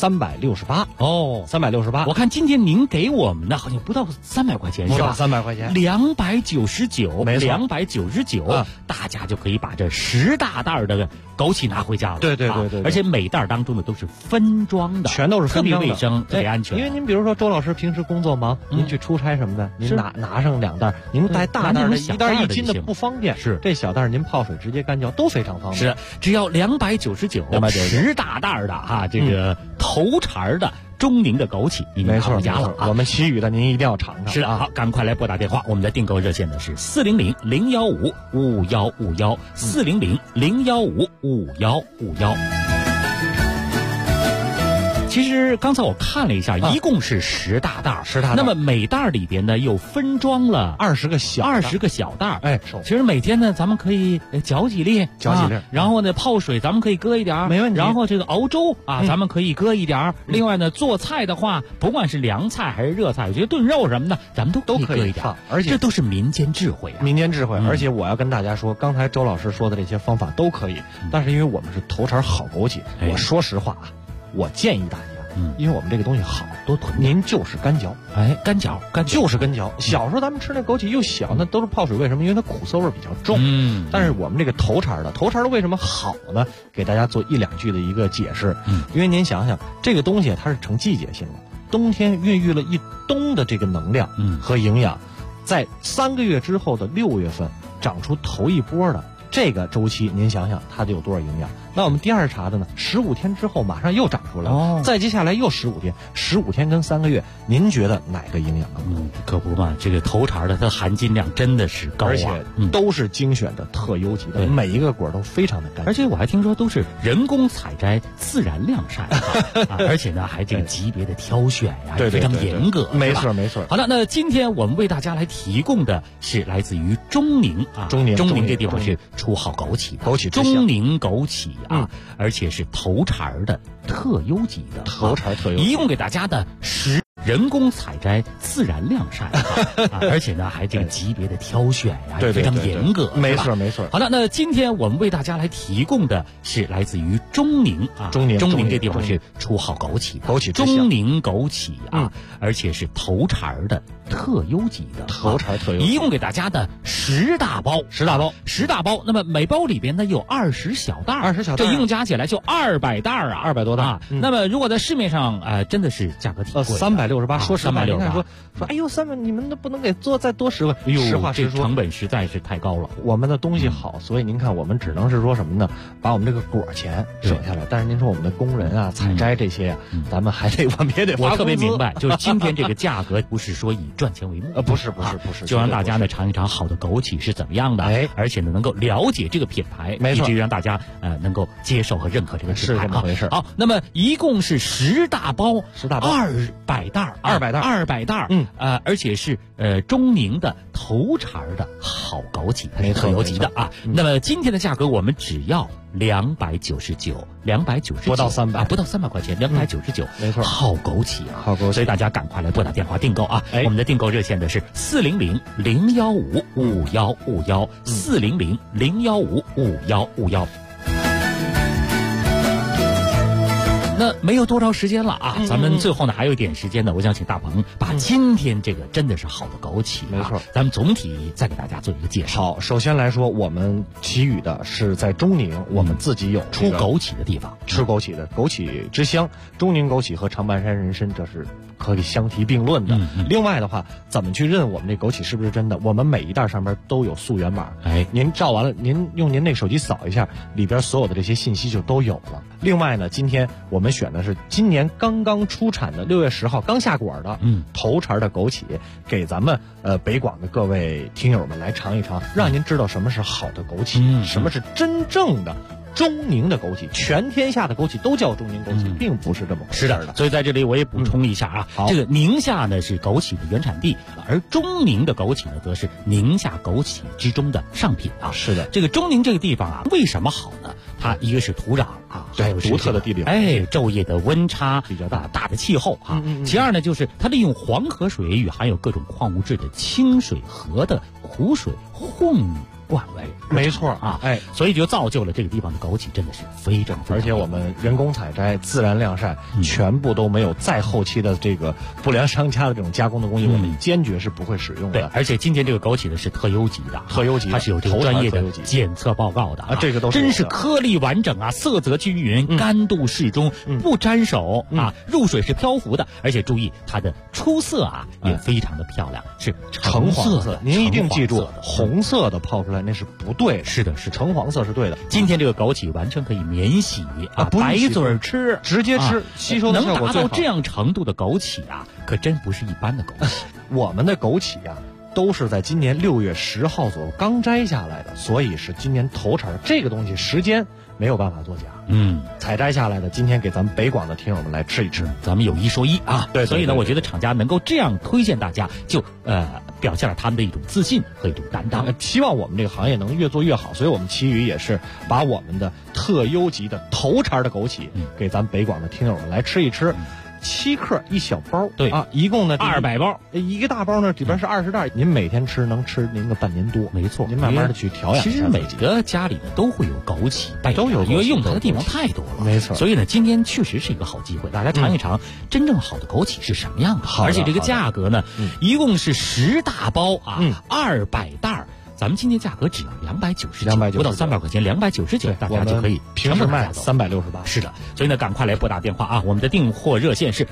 368 368。 我看今天您给我们的好像不到300块钱，是吧 ？300块钱 ，299， 没错 ，299，大家就可以把这10大袋的枸杞拿回家了。 对， 而且每袋当中呢都是分装的， 全都是分装的， 特别卫生，特别安全。 因为您比如说周老师平时工作忙，您去出差什么的，您拿上2袋，您带大袋的1袋1斤的不方便， 是这小袋您泡水直接干嚼都非常方便。 是，只要299，10大袋的这个头茬的中宁的枸杞，已经到家了。 我们其余的您一定要尝尝。 是的，好，赶快来拨打电话，我们的订购热线呢是400-015-5151，400-015-5151。其实刚才我看了一下，一共是10大袋，10大袋。那么每袋里边呢又分装了 20个小袋。 哎， 其实每天呢咱们可以搅几粒，然后呢泡水咱们可以搁一点， 没问题。 然后这个熬粥啊，咱们可以搁一点。另外呢做菜的话，不管是凉菜还是热菜，我觉得炖肉什么的，咱们都可以搁一点。 而且这都是民间智慧啊， 民间智慧。而且我要跟大家说，刚才周老师说的这些方法都可以，但是因为我们是头茬好枸杞，我说实话啊。我建议大家，因为我们这个东西好， 多囤， 您就是干嚼， 干嚼就是干嚼。小时候咱们吃那枸杞又小，那都是泡水，为什么？因为它苦涩味比较重。但是我们这个头茬的为什么好呢？给大家做1-2句的一个解释。因为您想想，这个东西它是成季节性的，冬天孕育了一冬的这个能量和营养，在3个月之后的6月份长出头一波的。这个周期，您想想它得有多少营养？那我们第二茬的呢？15天之后马上又长出来了，再接下来又15天，15天跟3个月，您觉得哪个营养更高？ 可不嘛，这个头茬的它含金量真的是高， 而且都是精选的特优级的，每一个果都非常的干净。 而且我还听说都是人工采摘、自然晾晒，而且呢还这个级别的挑选呀，非常严格。 没错。 好了，那今天我们为大家来提供的是来自于中宁啊，中宁这地方是出好枸杞的，中宁枸杞啊，而且是头茬的特优级的，一共给大家的人工采摘、自然晾晒，而且呢还这个级别的挑选呀，非常严格。 没错。 好了，那今天我们为大家来提供的是来自于中宁啊，中宁这地方是出好枸杞的，中宁枸杞啊，而且是头茬的特优级的，一共给大家的10大包。那么每包里边呢有20小袋，这一共加起来就200袋啊 ，200多袋。 那么如果在市面上真的是价格挺贵 ，368。说实话，您看说， 哎呦，300，你们都不能给再多10个。实话实说， 成本实在是太高了。 我们的东西好，所以您看，我们只能是说什么呢？把我们这个果钱省下来。但是您说我们的工人啊、采摘这些呀，咱们我们也得发工资。 我特别明白，就是今天这个价格不是说以赚钱为目， 不是， 就让大家呢尝一尝好的枸杞是怎么样的，而且呢能够了解这个品牌，以至于让大家能够接受和认可这个品牌。 是这么回事。 好，那么一共是10大包，200袋，200袋，而且是中宁的头茬的好枸杞，它是特优级的啊。那么今天的价格我们只要299， 不到300 块钱，299， 没错， 好枸杞啊，所以大家赶快来拨打电话订购啊！我们的订购热线的是400-015-5151，400-015-5151。那没有多长时间了啊，咱们最后呢还有一点时间呢，我想请大鹏把今天这个真的是好的枸杞， 没错， 咱们总体再给大家做一个介绍。 好，首先来说，我们给予的是在中宁，我们自己有出枸杞的地方， 吃枸杞的枸杞之乡，中宁枸杞和长白山人参这是可以相提并论的。另外的话，怎么去认我们这枸杞是不是真的？我们每一袋上边都有溯源码，您照完了，您用您那手机扫一下，里边所有的这些信息就都有了。另外呢，今天我们选的是今年刚刚出产的6月10号刚下果的头茬的枸杞，给咱们北广的各位听友们来尝一尝，让您知道什么是好的枸杞，什么是真正的中宁的枸杞。全天下的枸杞都叫中宁枸杞，并不是这么回事的。 所以在这里我也补充一下啊，这个宁夏呢是枸杞的原产地，而中宁的枸杞呢则是宁夏枸杞之中的上品啊。 是的， 这个中宁这个地方啊，为什么好呢？它一个是土壤啊， 对，独特的地理， 昼夜的温差比较大的气候啊。其二呢，就是它利用黄河水与含有各种矿物质的清水河的苦水混灌为， 没错啊，所以就造就了这个地方的枸杞真的是非常， 而且我们人工采摘、自然晾晒，全部都没有再后期的这个不良商家的这种加工的工艺，我们坚决是不会使用的。 对，而且今天这个枸杞呢是特优级的，它是有这个专业的检测报告的啊， 这个都真是颗粒完整啊，色泽均匀，干度适中，不沾手啊，入水是漂浮的，而且注意它的出色啊也非常的漂亮，是橙黄色。 您一定记住，红色的泡出来来那是不对的。 是的，是橙黄色是对的。 今天这个枸杞完全可以免洗白嘴吃， 直接吃，吸收的效果最好。 能达到这样程度的枸杞啊，可真不是一般的枸杞。 我们的枸杞啊，都是在今年6月10号左右刚摘下来的，所以是今年头茬。这个东西时间没有办法作假。采摘下来的，今天给咱们北广的听友们来吃一吃。 咱们有一说一啊， 对， 所以呢，我觉得厂家能够这样推荐大家，就表现了他们的一种自信和一种担当。 希望我们这个行业能越做越好，所以我们奇宇也是把我们的特优级的头茬的枸杞给咱们北广的听友们来吃一吃。7克一小包， 对啊，一共呢 200包， 一个大包呢里边是20袋，您每天吃能吃您个半年多， 没错。 您慢慢的去调养。 其实每个家里呢都会有枸杞， 都有， 因为用它的地方太多了， 没错。 所以呢，今天确实是一个好机会，大家尝一尝真正好的枸杞是什么样的。而且这个价格呢，一共是10大包啊，200袋。咱们今天价格只要299，不到300块钱，299，大家就可以平时卖368。 是的，所以呢，赶快来拨打电话啊！我们的订货热线是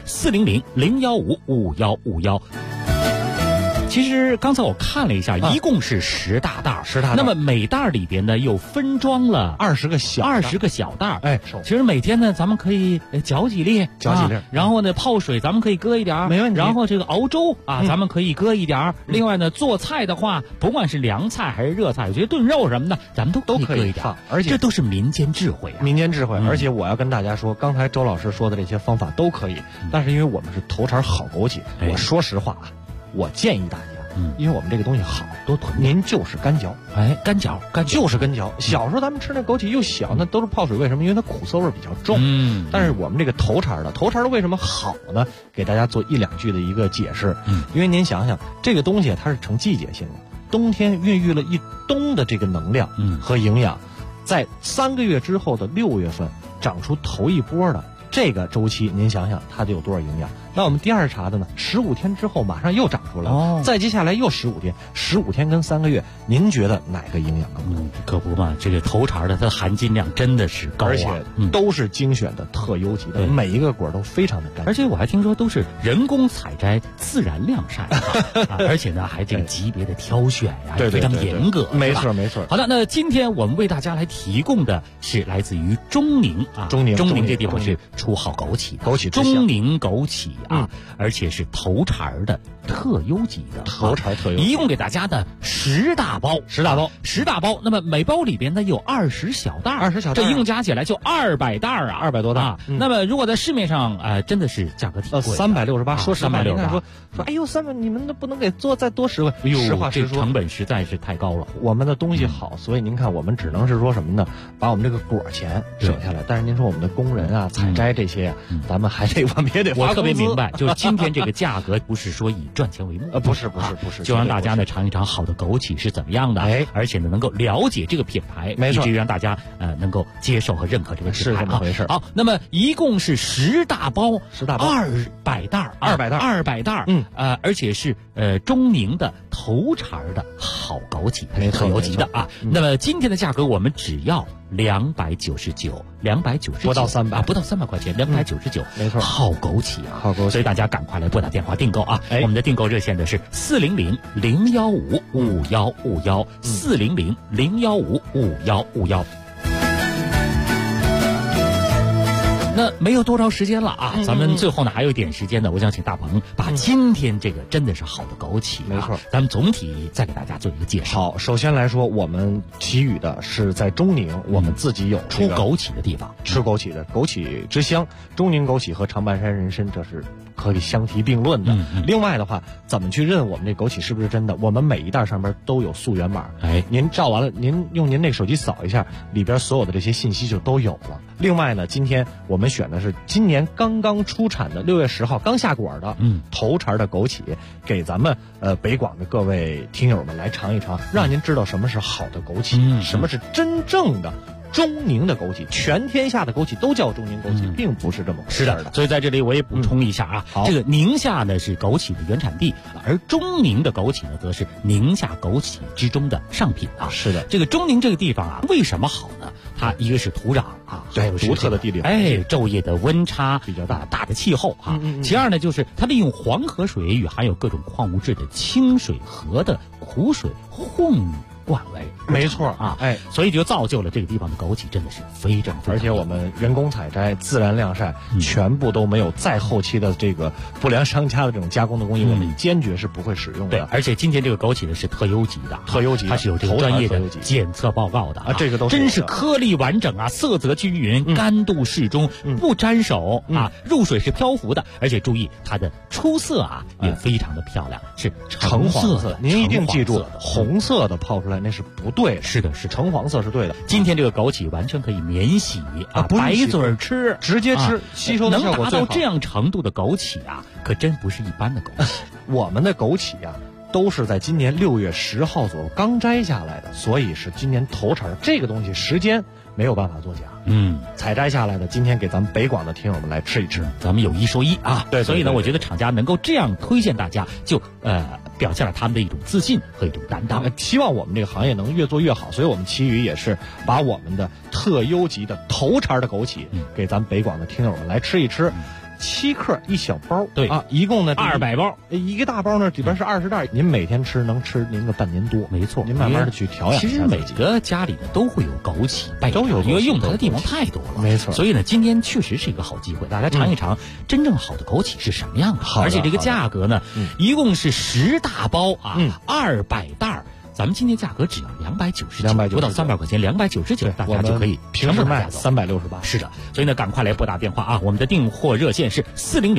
400-015-5151。其实刚才我看了一下，一共是10大袋，10大袋。那么每袋里边呢，又分装了 20个小袋。 哎， 其实每天呢，咱们可以搅几粒，然后呢，泡水咱们可以搁一点， 没问题。 然后这个熬粥啊，咱们可以搁一点。另外呢，做菜的话，不管是凉菜还是热菜，有些炖肉什么的，咱们都可以搁一点。 而且这都是民间智慧啊， 而且我要跟大家说，刚才周老师说的这些方法都可以，但是因为我们是头茬好枸杞，我说实话啊，我建议大家。因为我们这个东西好， 多囤， 您就是干嚼， 干嚼就是干嚼。小时候咱们吃那枸杞又小，那都是泡水，为什么？因为它苦涩味比较重。但是我们这个头茬的为什么好呢？给大家做1-2句的一个解释。因为您想想，这个东西它是成季节性的，冬天孕育了一冬的这个能量和营养，在3个月之后的6月份长出头一波的这个周期，您想想它得有多少营养？那我们第2茬的呢，15天之后马上又长出来了，再接下来又15天跟3个月，您觉得哪个营养更多？ 可不嘛，这个头茬的它的含金量真的是高， 而且都是精选的特优级的，每一个果都非常的干净。 而且我还听说都是人工采摘、自然晾晒，而且呢还这个级别的挑选呀，非常严格。 没错。 好的，那今天我们为大家来提供的是来自于中宁啊， 中宁这地方是出好枸杞的， 中宁枸杞啊，而且是头茬的特优级的， 头茬特优， 一共给大家的10大包。那么每包里边呢有20小袋，这一共加起来就200袋啊 ，200多袋。 那么如果在市面上真的是价格挺贵 ，368。说实话 ，368。 说，哎呦，300，你们不能给再多10块？实话实说， 这成本实在是太高了。 我们的东西好，所以您看，我们只能是说什么呢？把我们这个果钱省下来。但是您说我们的工人啊、采摘这些，咱们我们也得发工资。 我特别明白，就是今天这个价格不是说以赚钱为目， 不是， 就让大家呢尝一尝好的枸杞是怎么样的，而且呢能够了解这个品牌， 没错， 以至于让大家能够接受和认可这个品牌， 是这么回事。 好，那么一共是10大包，200袋，200袋，而且是中宁的头茬的好枸杞，它是特优级的啊。那么今天的价格我们只要299， 不到300 块钱，299， 没错， 好枸杞啊， 好枸杞， 所以大家赶快来拨打电话订购啊！我们的订购热线的是400-015-5151，400-015-5151。那没有多少时间了啊，咱们最后呢还有一点时间呢，我想请大鹏把今天这个真的是好的枸杞， 没错， 咱们总体再给大家做一个介绍。 好，首先来说，我们奇宇的是在中宁，我们自己有出枸杞的地方， 吃枸杞的枸杞之乡，中宁枸杞和长白山人参这是可以相提并论的。另外的话，怎么去认我们这枸杞是不是真的？我们每一袋上边都有溯源码，您照完了，您用您那手机扫一下，里边所有的这些信息就都有了。另外呢，今天我们选的是今年刚刚出产的6月10号刚下果的头茬的枸杞，给咱们北广的各位听友们来尝一尝，让您知道什么是好的枸杞，什么是真正的中宁的枸杞。全天下的枸杞都叫中宁枸杞，并不是这么回事的。 所以在这里我也补充一下啊，这个宁夏呢是枸杞的原产地，而中宁的枸杞呢则是宁夏枸杞之中的上品啊。 是的， 这个中宁这个地方啊，为什么好呢？它一个是土壤啊，还有独特的地理， 昼夜的温差比较大的气候啊。其二呢，就是它利用黄河水与含有各种矿物质的清水河的苦水混惯为。 没错啊，所以就造就了这个地方的枸杞真的是非常而且我们人工采摘、自然晾晒，全部都没有再后期的这个不良商家的这种加工的工艺，我们坚决是不会使用的。 对，而且今天这个枸杞呢是特优级的，它是有这个专业的检测报告的这个都真是颗粒完整啊，色泽均匀，干度适中，不沾手啊，入水是漂浮的，而且注意它的出色啊也非常的漂亮，是橙黄色。 您一定记住，红色的泡出来那是不对的。 是的， 橙黄色是对的。 今天这个枸杞完全可以免洗啊，白嘴吃， 直接吃，吸收的效果最好。 能达到这样程度的枸杞啊，可真不是一般的枸杞。 我们的枸杞啊，都是在今年6月10号左右刚摘下来的，所以是今年头茬。这个东西时间没有办法作假。采摘下来的，今天给咱们北广的听友们来吃一吃， 咱们有一说一啊。 对， 所以呢，我觉得厂家能够这样推荐大家，就表现了他们的一种自信和一种担当。 希望我们这个行业能越做越好，所以我们奇宇也是把我们的特优级的头茬的枸杞给咱们北广的听友们来吃一吃。7克一小包， 对啊，一共呢 200包， 一个大包呢里边是20袋，您每天吃能吃您个半年多， 没错。 您慢慢的去调养。 其实每个家里呢都会有枸杞， 都有， 因为用它的地方太多了， 没错。 所以呢，今天确实是一个好机会，大家尝一尝真正好的枸杞是什么样的。而且这个价格呢，一共是10大包啊，200袋。咱们今天价格只要299，不到300块钱，299，大家就可以平时卖368。 是的，所以呢，赶快来拨打电话啊！我们的订货热线是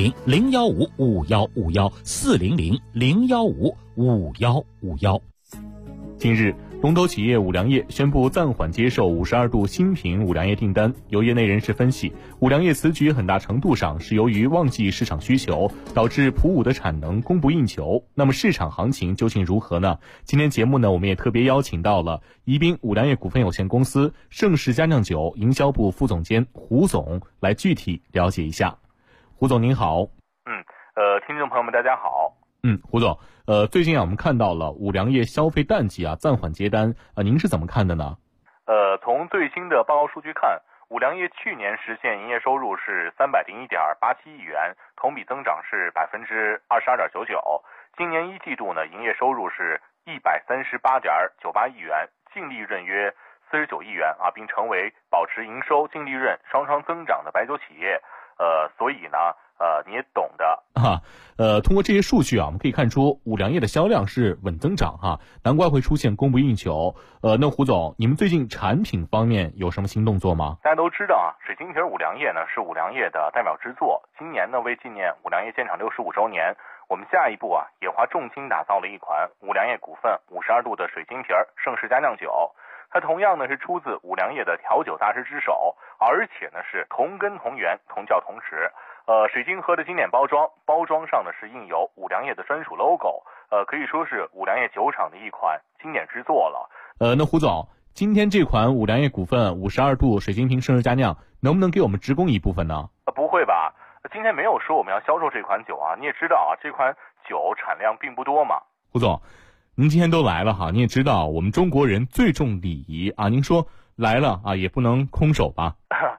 400-015-5151，400-015-5151。 近日，龙头企业五粮液宣布暂缓接受52度新品五粮液订单。有业内人士分析，五粮液此举很大程度上是由于旺季市场需求，导致普五的产能供不应求。那么市场行情究竟如何呢？今天节目呢，我们也特别邀请到了宜宾五粮液股份有限公司盛世佳酿酒营销部副总监胡总来具体了解一下。胡总您好。 听众朋友们大家好。 胡总，最近我们看到了五粮液消费淡季暂缓接单，您是怎么看的呢？ 从最新的报告数据看，五粮液去年实现营业收入是301.87亿元，同比增长是22.99%。今年1季度呢，营业收入是138.98亿元，净利润约49亿元啊，并成为保持营收、净利润双双增长的白酒企业。所以呢，你也懂的。 通过这些数据我们可以看出五粮液的销量是稳增长难怪会出现供不应求。那胡总，你们最近产品方面有什么新动作吗？ 大家都知道水晶瓶五粮液呢是五粮液的代表之作。今年呢，为纪念五粮液建厂65周年，我们下一步也花重金打造了一款五粮液股份52度的水晶瓶盛世佳酿酒。它同样呢是出自五粮液的调酒大师之手，而且呢是同根同源、同教同实。水晶盒的经典包装上呢是印有五粮液的专属 logo， 可以说是五粮液酒厂的一款经典之作了。 那胡总，今天这款五粮液股份52度水晶瓶盛世佳酿能不能给我们直供一部分呢？ 不会吧，今天没有说我们要销售这款酒你也知道这款酒产量并不多嘛。 胡总，您今天都来了您也知道我们中国人最重礼仪您说来了也不能空手吧？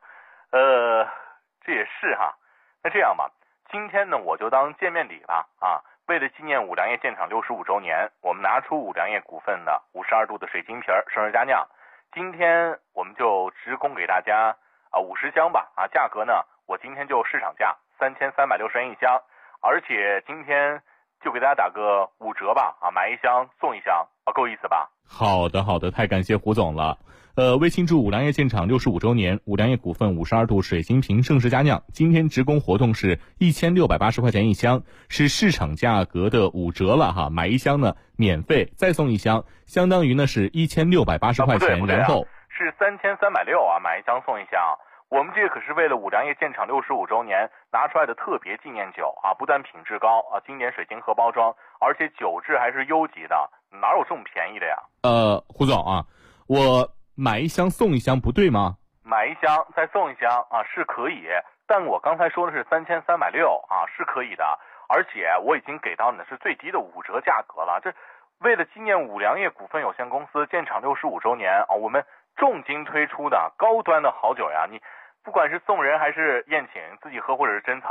这也是那这样吧，今天呢我就当见面礼吧为了纪念五粮液建厂65周年，我们拿出五粮液股份的52度的水晶瓶盛世佳酿，今天我们就直供给大家50箱吧价格呢我今天就市场价3360元一箱，而且今天就给大家打个5折吧买1箱送1箱够意思吧？ 好的，太感谢胡总了。为庆祝五粮液建厂65周年，五粮液股份52度水晶瓶盛世佳酿今天直供活动是1680块钱一箱，是市场价格的5折了买1箱呢免费再送1箱，相当于呢是1680块钱，然后是3360买1箱送1箱。我们这个可是为了五粮液建厂65周年拿出来的特别纪念酒不但品质高经典水晶盒包装，而且酒质还是优级的，哪有这么便宜的呀？ 胡总我买1箱送1箱不对吗？ 买1箱再送1箱是可以，但我刚才说的是3360是可以的，而且我已经给到你的是最低的5折价格了。这为了纪念五粮液股份有限公司建厂65周年我们重金推出的高端的好酒呀，你不管是送人还是宴请，自己喝或者是珍藏，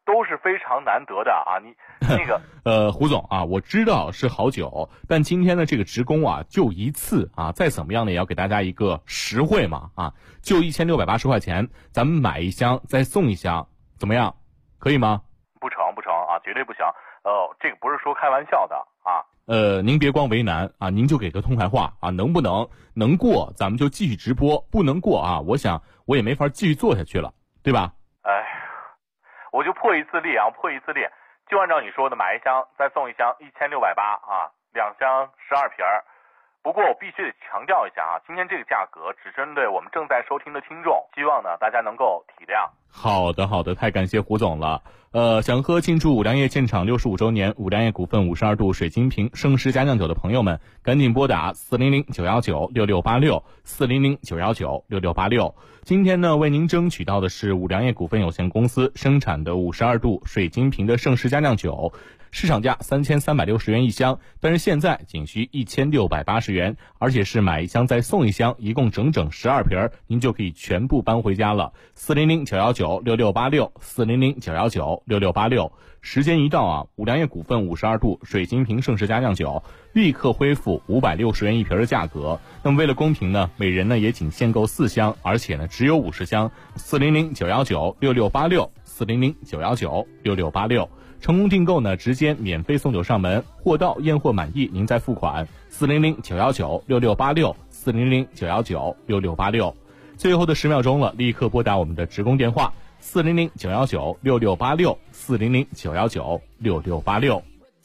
都是非常难得的啊。你那个胡总啊，我知道是好酒，但今天的这个职工啊就一次啊，再怎么样呢也要给大家一个实惠嘛啊，就1680块钱，咱们买一箱再送一箱，怎么样？可以吗？ 不成啊，绝对不行。这个不是说开玩笑的啊。 您别光为难啊，您就给个痛快话啊，能不能能过咱们就继续直播，不能过啊，我想我也没法继续做下去了，对吧？ 我就破一次例啊，就按照你说的，买一箱再送一箱，1680啊，2箱12瓶儿。不过我必须得强调一下啊，今天这个价格只针对我们正在收听的听众，希望呢大家能够体谅。 好的，太感谢胡总了。想喝庆祝五粮液建厂65周年五粮液股份52度水晶瓶盛世佳酿酒的朋友们，赶紧拨打400-919-6686 400-919-6686。今天呢，为您争取到的是五粮液股份有限公司生产的52度水晶瓶的盛世佳酿酒。市场价3360元一箱，但是现在仅需1680元，而且是买一箱再送一箱，一共整整12瓶，您就可以全部搬回家了。400-919-6686 400-919-6686。时间一到啊，五粮液股份52度水晶瓶盛世佳酿酒立刻恢复560元一瓶的价格。那么为了公平呢，每人呢也仅限购4箱，而且呢只有50箱。400-919-6686 400-919-6686。成功订购呢，直接免费送酒上门，货到验货满意您再付款。400-919-6686 400-919-6686。最后的10秒钟了，立刻拨打我们的职工电话400-919-6686 400-919-6686。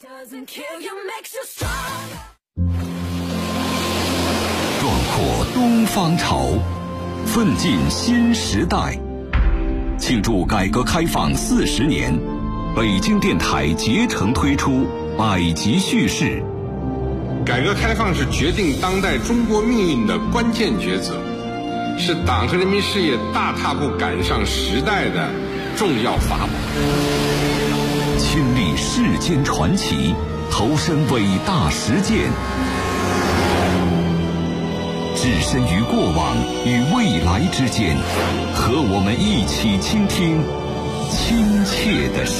壮阔东方潮，奋进新时代。庆祝改革开放40年，北京电台竭诚推出百集叙事。 改革开放是决定当代中国命运的关键抉择，是党和人民事业大踏步赶上时代的重要法宝。 亲历世间传奇，投身伟大实践，置身于过往与未来之间，和我们一起倾听亲切的